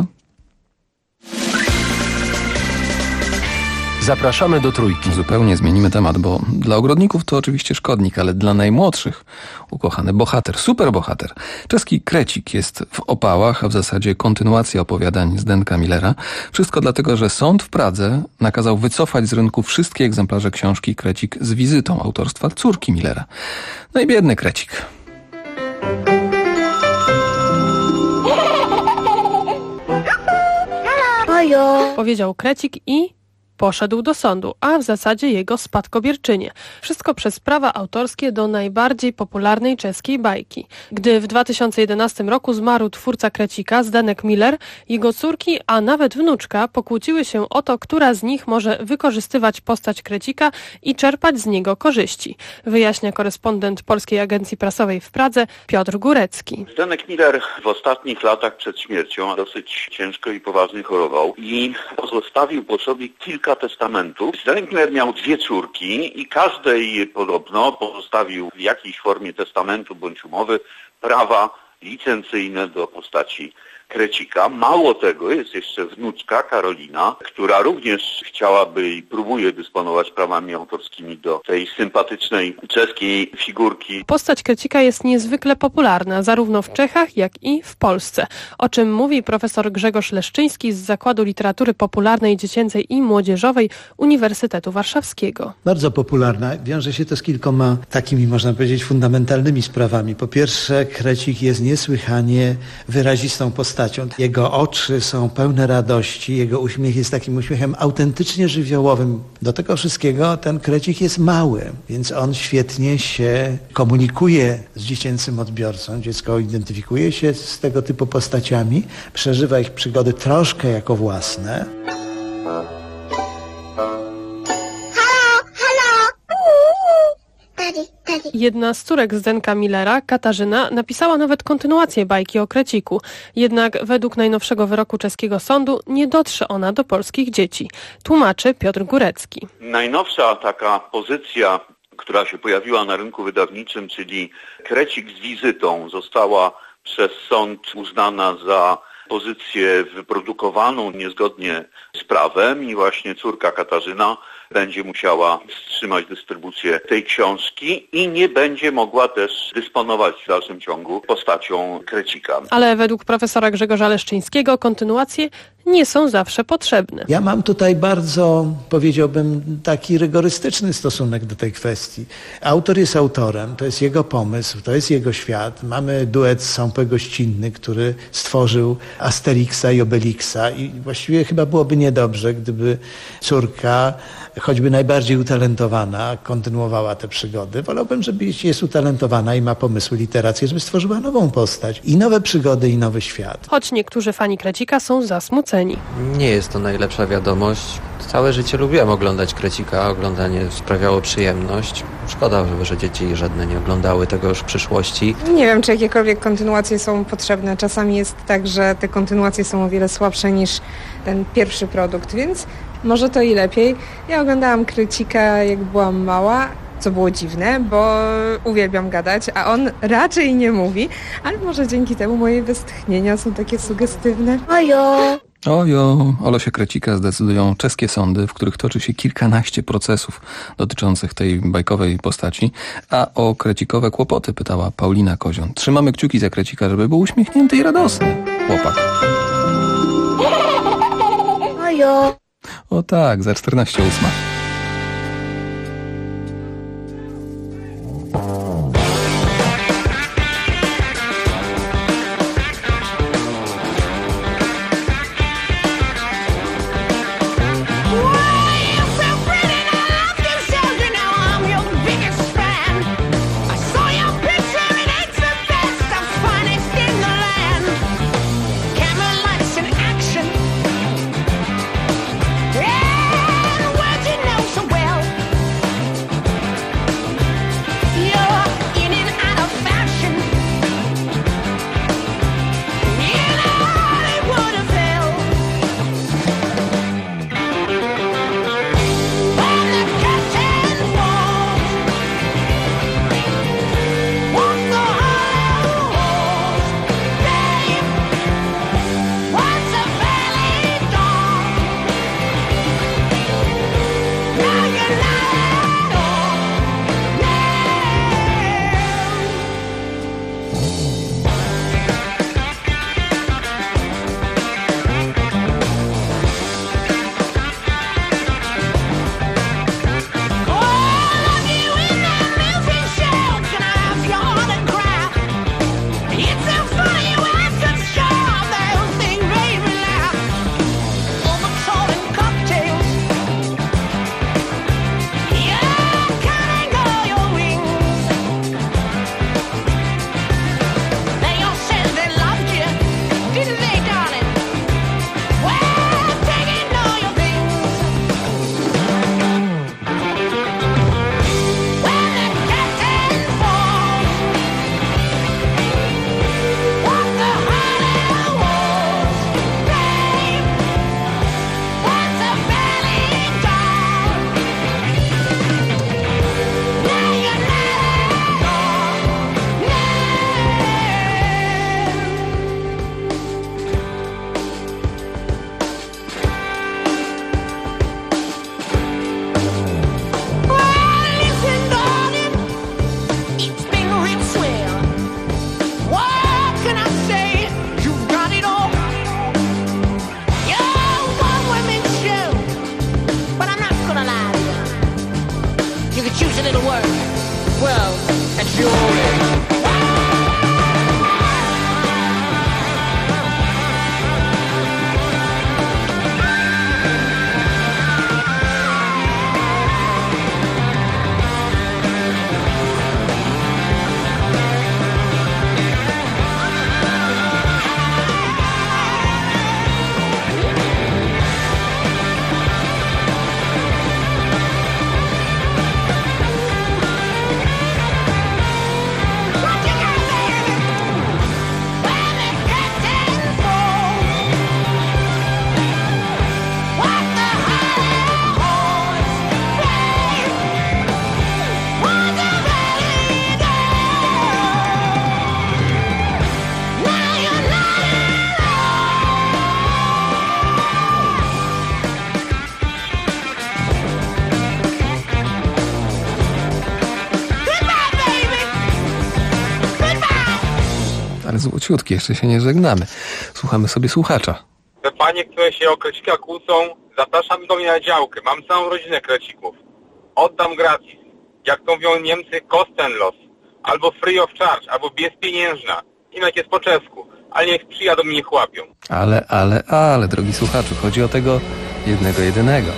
Zapraszamy do Trójki. Zupełnie zmienimy temat, bo dla ogrodników to oczywiście szkodnik, ale dla najmłodszych ukochany bohater, superbohater. Czeski Krecik jest w opałach, a w zasadzie kontynuacja opowiadań Zdenka Millera. Wszystko dlatego, że sąd w Pradze nakazał wycofać z rynku wszystkie egzemplarze książki Krecik z wizytą autorstwa córki Millera. No i biedny Krecik. Powiedział Krecik i poszedł do sądu, a w zasadzie jego spadkobierczynię. Wszystko przez prawa autorskie do najbardziej popularnej czeskiej bajki. Gdy w 2011 roku zmarł twórca Krecika, Zdenek Miller, jego córki, a nawet wnuczka pokłóciły się o to, która z nich może wykorzystywać postać Krecika i czerpać z niego korzyści. Wyjaśnia korespondent Polskiej Agencji Prasowej w Pradze Piotr Górecki. Zdenek Miller w ostatnich latach przed śmiercią dosyć ciężko i poważnie chorował i pozostawił po sobie kilka testamentów. Zdenek Miller miał 2 córki i każdej podobno pozostawił w jakiejś formie testamentu bądź umowy prawa licencyjne do postaci Krecika. Mało tego, jest jeszcze wnuczka Karolina, która również chciałaby i próbuje dysponować prawami autorskimi do tej sympatycznej czeskiej figurki. Postać Krecika jest niezwykle popularna zarówno w Czechach, jak i w Polsce, o czym mówi profesor Grzegorz Leszczyński z Zakładu Literatury Popularnej, Dziecięcej i Młodzieżowej Uniwersytetu Warszawskiego. Bardzo popularna. Wiąże się to z kilkoma takimi, można powiedzieć, fundamentalnymi sprawami. Po pierwsze, Krecik jest niesłychanie wyrazistą postacią. postacią. Jego oczy są pełne radości, jego uśmiech jest takim uśmiechem autentycznie żywiołowym. Do tego wszystkiego ten krecik jest mały, więc on świetnie się komunikuje z dziecięcym odbiorcą. Dziecko identyfikuje się z tego typu postaciami, przeżywa ich przygody troszkę jako własne. Jedna z córek Zdenka Millera, Katarzyna, napisała nawet kontynuację bajki o kreciku. Jednak według najnowszego wyroku czeskiego sądu nie dotrze ona do polskich dzieci. Tłumaczy Piotr Górecki. Najnowsza taka pozycja, która się pojawiła na rynku wydawniczym, czyli krecik z wizytą, została przez sąd uznana za pozycję wyprodukowaną niezgodnie z prawem i właśnie córka Katarzyna będzie musiała wstrzymać dystrybucję tej książki i nie będzie mogła też dysponować w dalszym ciągu postacią krecika. Ale według profesora Grzegorza Leszczyńskiego kontynuacje nie są zawsze potrzebne. Ja mam tutaj bardzo, powiedziałbym, taki rygorystyczny stosunek do tej kwestii. Autor jest autorem, to jest jego pomysł, to jest jego świat. Mamy duet Sąpy Gościnny, który stworzył Asterixa i Obelixa i właściwie chyba byłoby niedobrze, gdyby córka, choćby najbardziej utalentowana, kontynuowała te przygody. Wolałbym, żeby jest utalentowana i ma pomysły literackie, żeby stworzyła nową postać i nowe przygody i nowy świat. Choć niektórzy fani krecika są zasmuceni. Nie jest to najlepsza wiadomość. Całe życie lubiłem oglądać krecika, oglądanie sprawiało przyjemność. Szkoda, że dzieci żadne nie oglądały tego już w przyszłości. Nie wiem, czy jakiekolwiek kontynuacje są potrzebne. Czasami jest tak, że te kontynuacje są o wiele słabsze niż ten pierwszy produkt, więc może to i lepiej. Ja oglądałam krecika, jak byłam mała, co było dziwne, bo uwielbiam gadać, a on raczej nie mówi, ale może dzięki temu moje westchnienia są takie sugestywne. Ojo! Ojo, o losie krecika zdecydują czeskie sądy, w których toczy się kilkanaście procesów dotyczących tej bajkowej postaci. A o krecikowe kłopoty pytała Paulina Kozion. Trzymamy kciuki za krecika, żeby był uśmiechnięty i radosny chłopak. Ojo! O tak, za 14:08. Ale złociutki, jeszcze się nie żegnamy. Słuchamy sobie słuchacza. Te panie, które się o krecika kłócą, zapraszam do mnie na działkę. Mam całą rodzinę krecików. Oddam gratis. Jak to mówią Niemcy, kostenlos. Albo free of charge, albo bez pieniężna. Imek jest po czesku, ale niech przyjadą i niech łapią. Ale, drogi słuchaczu, chodzi o tego jedynego.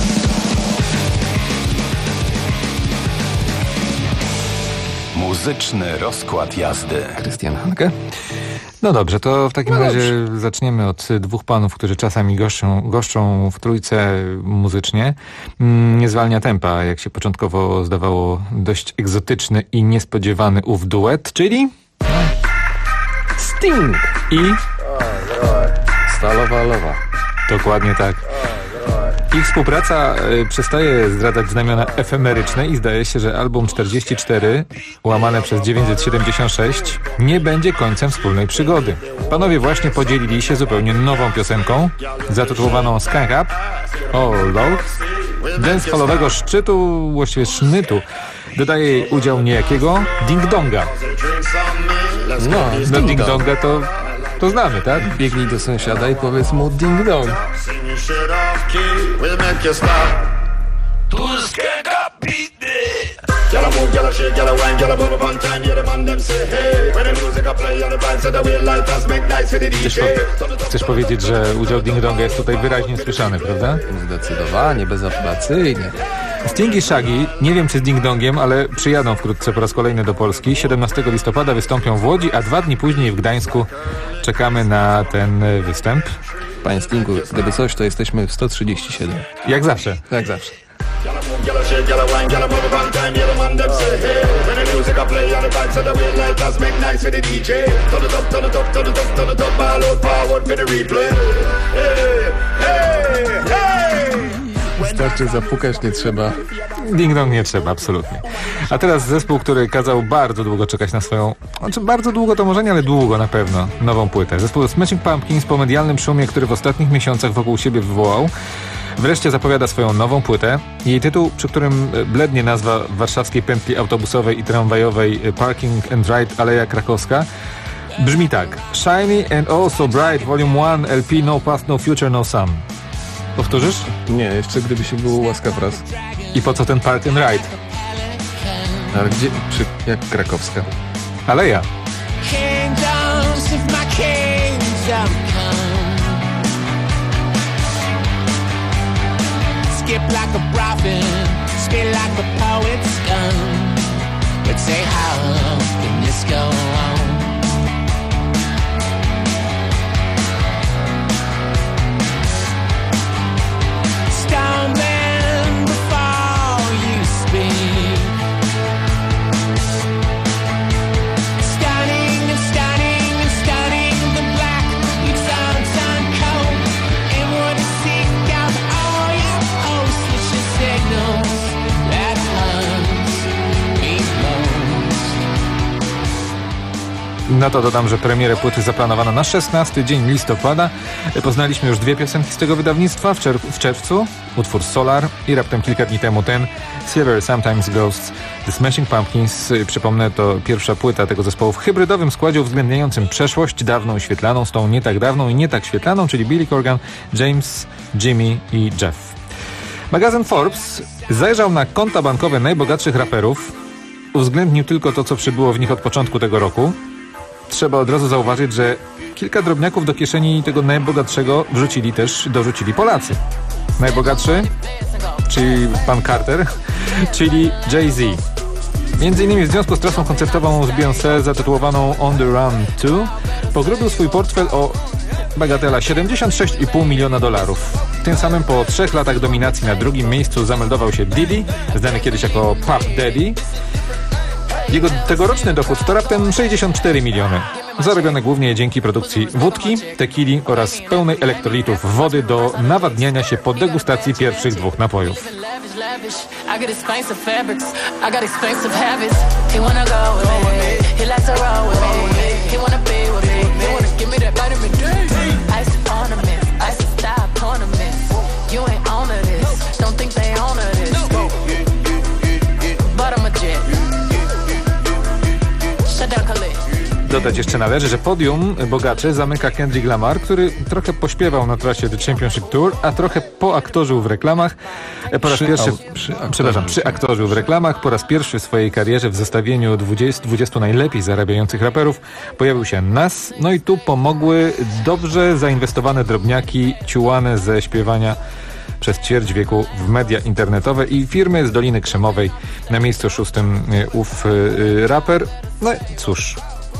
Muzyczny rozkład jazdy. Krystian Hanke. No dobrze, to w takim razie zaczniemy od dwóch panów, którzy czasami goszczą w trójce muzycznie. Nie zwalnia tempa, jak się początkowo zdawało, dość egzotyczny i niespodziewany ów duet, czyli Sting i Stalowa Lowa. Dokładnie tak. Ich współpraca przestaje zdradzać znamiona efemeryczne i zdaje się, że album 44 łamane przez 976 nie będzie końcem wspólnej przygody. Panowie właśnie podzielili się zupełnie nową piosenką zatytułowaną Skank Up All Low. Dancehallowego szczytu, właściwie sznytu, dodaje jej udział niejakiego Ding Donga. No Ding Donga to znamy, tak? Biegnij do sąsiada i powiedz mu ding dong. Chcesz powiedzieć, że udział ding donga jest tutaj wyraźnie słyszany, prawda? Zdecydowanie, bezapelacyjnie. Sting i Shaggy, nie wiem czy z Ding Dongiem, ale przyjadą wkrótce po raz kolejny do Polski. 17 listopada wystąpią w Łodzi, a 2 dni później w Gdańsku. Czekamy na ten występ. Panie Stingu, gdyby coś, to jesteśmy w 137. Jak zawsze. Jak zawsze. Wystarczy zapukać, nie trzeba. Ding dong nie trzeba, absolutnie. A teraz zespół, który kazał bardzo długo czekać na swoją, znaczy bardzo długo to może nie, ale długo na pewno, nową płytę. Zespół Smashing Pumpkins po medialnym szumie, który w ostatnich miesiącach wokół siebie wywołał, wreszcie zapowiada swoją nową płytę. Jej tytuł, przy którym blednie nazwa warszawskiej pętli autobusowej i tramwajowej Parking and Ride Aleja Krakowska, brzmi tak: Shiny and Oh So Bright Volume 1 LP No Past, No Future, No Sun. Powtórzysz? Nie, jeszcze gdyby się było łaskaw raz. I po co ten Park and Ride? Ale gdzie? Jak Krakowska? Aleja. Skip like a prophet, spit like a poet's gun. But say how can this go on? Stumbling before you speak, stunning and stunning and stunning the black sun coat, and what to seek out all your suspicious signals that hunts me most. No to dodam, że premierę płyty zaplanowano na 16 dzień listopada. Poznaliśmy już 2 piosenki z tego wydawnictwa w czerwcu, utwór Solar i raptem kilka dni temu ten Silver Sometimes Ghosts. The Smashing Pumpkins, przypomnę, to pierwsza płyta tego zespołu w hybrydowym składzie uwzględniającym przeszłość dawną i świetlaną z tą nie tak dawną i nie tak świetlaną, czyli Billy Corgan, James, Jimmy i Jeff. Magazyn Forbes zajrzał na konta bankowe najbogatszych raperów, uwzględnił tylko to, co przybyło w nich od początku tego roku. Trzeba od razu zauważyć, że kilka drobniaków do kieszeni tego najbogatszego dorzucili Polacy. Najbogatszy, czyli pan Carter, czyli Jay-Z. Między innymi w związku z trasą koncertową z Beyoncé zatytułowaną On The Run 2 pogrubił swój portfel o bagatela $76,5 miliona. Tym samym po 3 latach dominacji na drugim miejscu zameldował się Diddy, znany kiedyś jako Puff Daddy. Jego tegoroczny dochód to raptem 64 miliony. Zarobione głównie dzięki produkcji wódki, tequili oraz pełnej elektrolitów wody do nawadniania się po degustacji pierwszych 2 napojów. Dodać jeszcze należy, że podium bogaczy zamyka Kendrick Lamar, który trochę pośpiewał na trasie The Championship Tour, a trochę poaktorzył w reklamach. Przyaktorzył w reklamach. Po raz pierwszy w swojej karierze w zestawieniu 20 najlepiej zarabiających raperów pojawił się Nas. No i tu pomogły dobrze zainwestowane drobniaki ciułane ze śpiewania przez ćwierć wieku w media internetowe i firmy z Doliny Krzemowej. Na miejscu 6 ów raper. No cóż,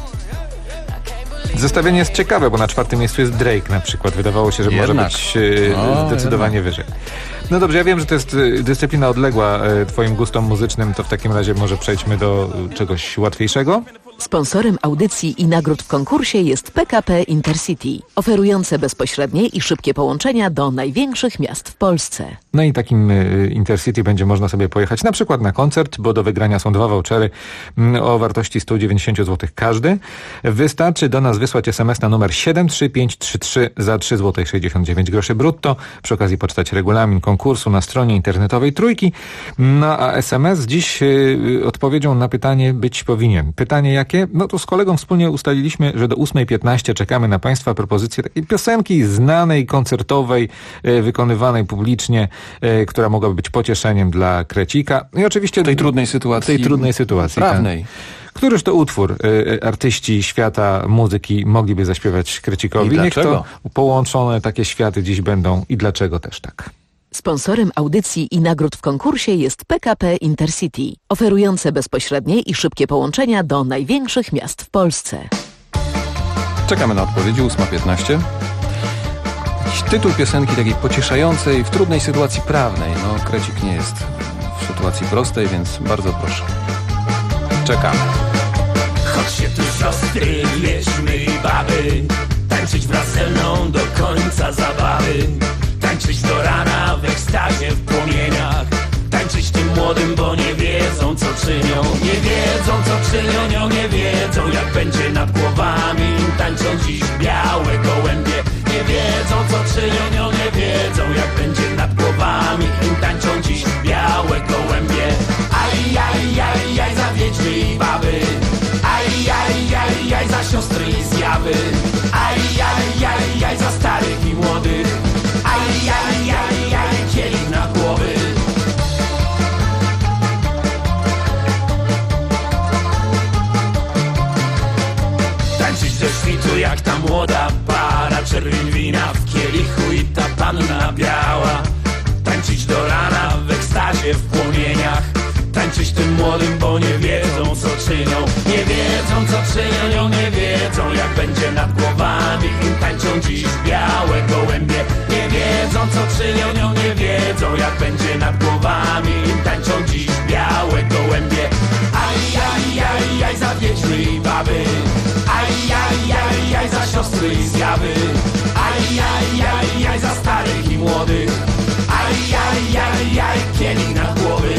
zestawienie jest ciekawe, bo na 4 miejscu jest Drake na przykład. Wydawało się, że może być zdecydowanie wyżej. No dobrze, ja wiem, że to jest dyscyplina odległa twoim gustom muzycznym, to w takim razie może przejdźmy do czegoś łatwiejszego. Sponsorem audycji i nagród w konkursie jest PKP Intercity, oferujące bezpośrednie i szybkie połączenia do największych miast w Polsce. No i takim Intercity będzie można sobie pojechać na przykład na koncert, bo do wygrania są 2 vouchery o wartości 190 zł każdy. Wystarczy do nas wysłać SMS na numer 73533 za 3,69 zł brutto. Przy okazji poczytać regulamin konkursu na stronie internetowej Trójki. No a SMS dziś odpowiedzią na pytanie być powinien. Pytanie jakie? No to z kolegą wspólnie ustaliliśmy, że do 8:15 czekamy na Państwa propozycje takiej piosenki znanej, koncertowej, wykonywanej publicznie, która mogłaby być pocieszeniem dla Krecika. I oczywiście tej trudnej sytuacji prawnej. Któryż to utwór artyści świata muzyki mogliby zaśpiewać Krecikowi? Niech to połączone takie światy dziś będą i dlaczego też tak. Sponsorem audycji i nagród w konkursie jest PKP Intercity, oferujące bezpośrednie i szybkie połączenia do największych miast w Polsce. Czekamy na odpowiedzi, 8:15. Jakiś tytuł piosenki takiej pocieszającej w trudnej sytuacji prawnej. No, Krecik nie jest w sytuacji prostej, więc bardzo proszę. Czekamy. Choć się tu siostry, wierzmy i baby, tańczyć wraz ze mną do końca zabawy. Tańczyć do rana w ekstazie, w płomieniach. Tańczyć tym młodym, bo nie wiedzą co czynią. Nie wiedzą co czynią, nie wiedzą jak będzie nad głowami. Tańczą dziś białe gołębie. Nie wiedzą co czynią, nie wiedzą jak będzie nad głowami. Tańczą dziś białe gołębie. Aj, aj, aj, aj za wiedźmy i baby. Aj, aj, aj, aj za siostry i zjawy. Aj, aj, aj, aj za starych i młodych. Aj, aj, aj, aj, kielich na głowy. Tańczyć do świtu jak ta młoda para. Czerwień wina w kielichu i ta panna biała. Tańczyć do rana w ekstazie, w płomieniach. Tańczyć tym młodym, bo nie wiedzą co czynią. Nie wiedzą co czynią, nie wiedzą jak będzie nad głowami. Tańczą dziś białe gołębie. Nie wiedzą co czynią, nie wiedzą jak będzie nad głowami. Tańczą dziś białe gołębie. Aj, aj, aj, aj za wiedźmy i baby. Aj, aj, aj, aj za siostry i zjawy. Aj, aj, aj, aj za starych i młodych. Aj, aj, aj, aj, kielich na głowy.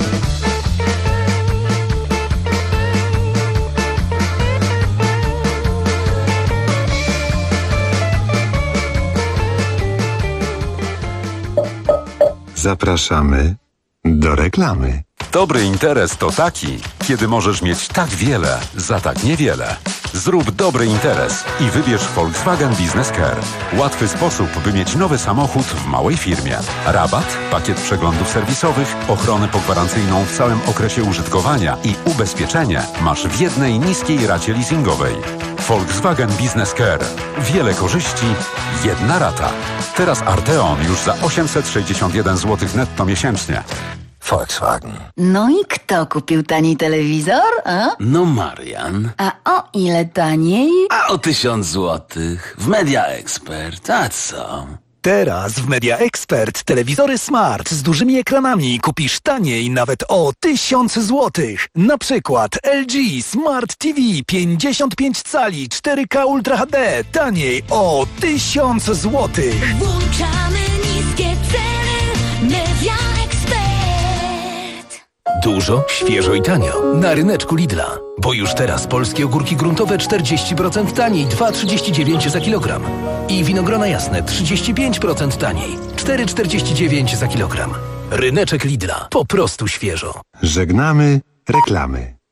Zapraszamy do reklamy. Dobry interes to taki, kiedy możesz mieć tak wiele za tak niewiele. Zrób dobry interes i wybierz Volkswagen Business Care. Łatwy sposób, by mieć nowy samochód w małej firmie. Rabat, pakiet przeglądów serwisowych, ochronę pogwarancyjną w całym okresie użytkowania i ubezpieczenie masz w jednej niskiej racie leasingowej. Volkswagen Business Care. Wiele korzyści, jedna rata. Teraz Arteon już za 861 zł netto miesięcznie. Volkswagen. No i kto kupił tani telewizor, a? No Marian. A o ile taniej? A o 1000 złotych. W Media Expert. A co? Teraz w Media Expert telewizory smart z dużymi ekranami kupisz taniej nawet o 1000 złotych. Na przykład LG Smart TV 55 cali 4K Ultra HD taniej o 1000 złotych. Włączamy niskie ceny. Media Expert. Dużo, świeżo i tanio. Na ryneczku Lidla. Bo już teraz polskie ogórki gruntowe 40% taniej, 2,39 za kilogram. I winogrona jasne 35% taniej, 4,49 za kilogram. Ryneczek Lidla. Po prostu świeżo. Żegnamy reklamy.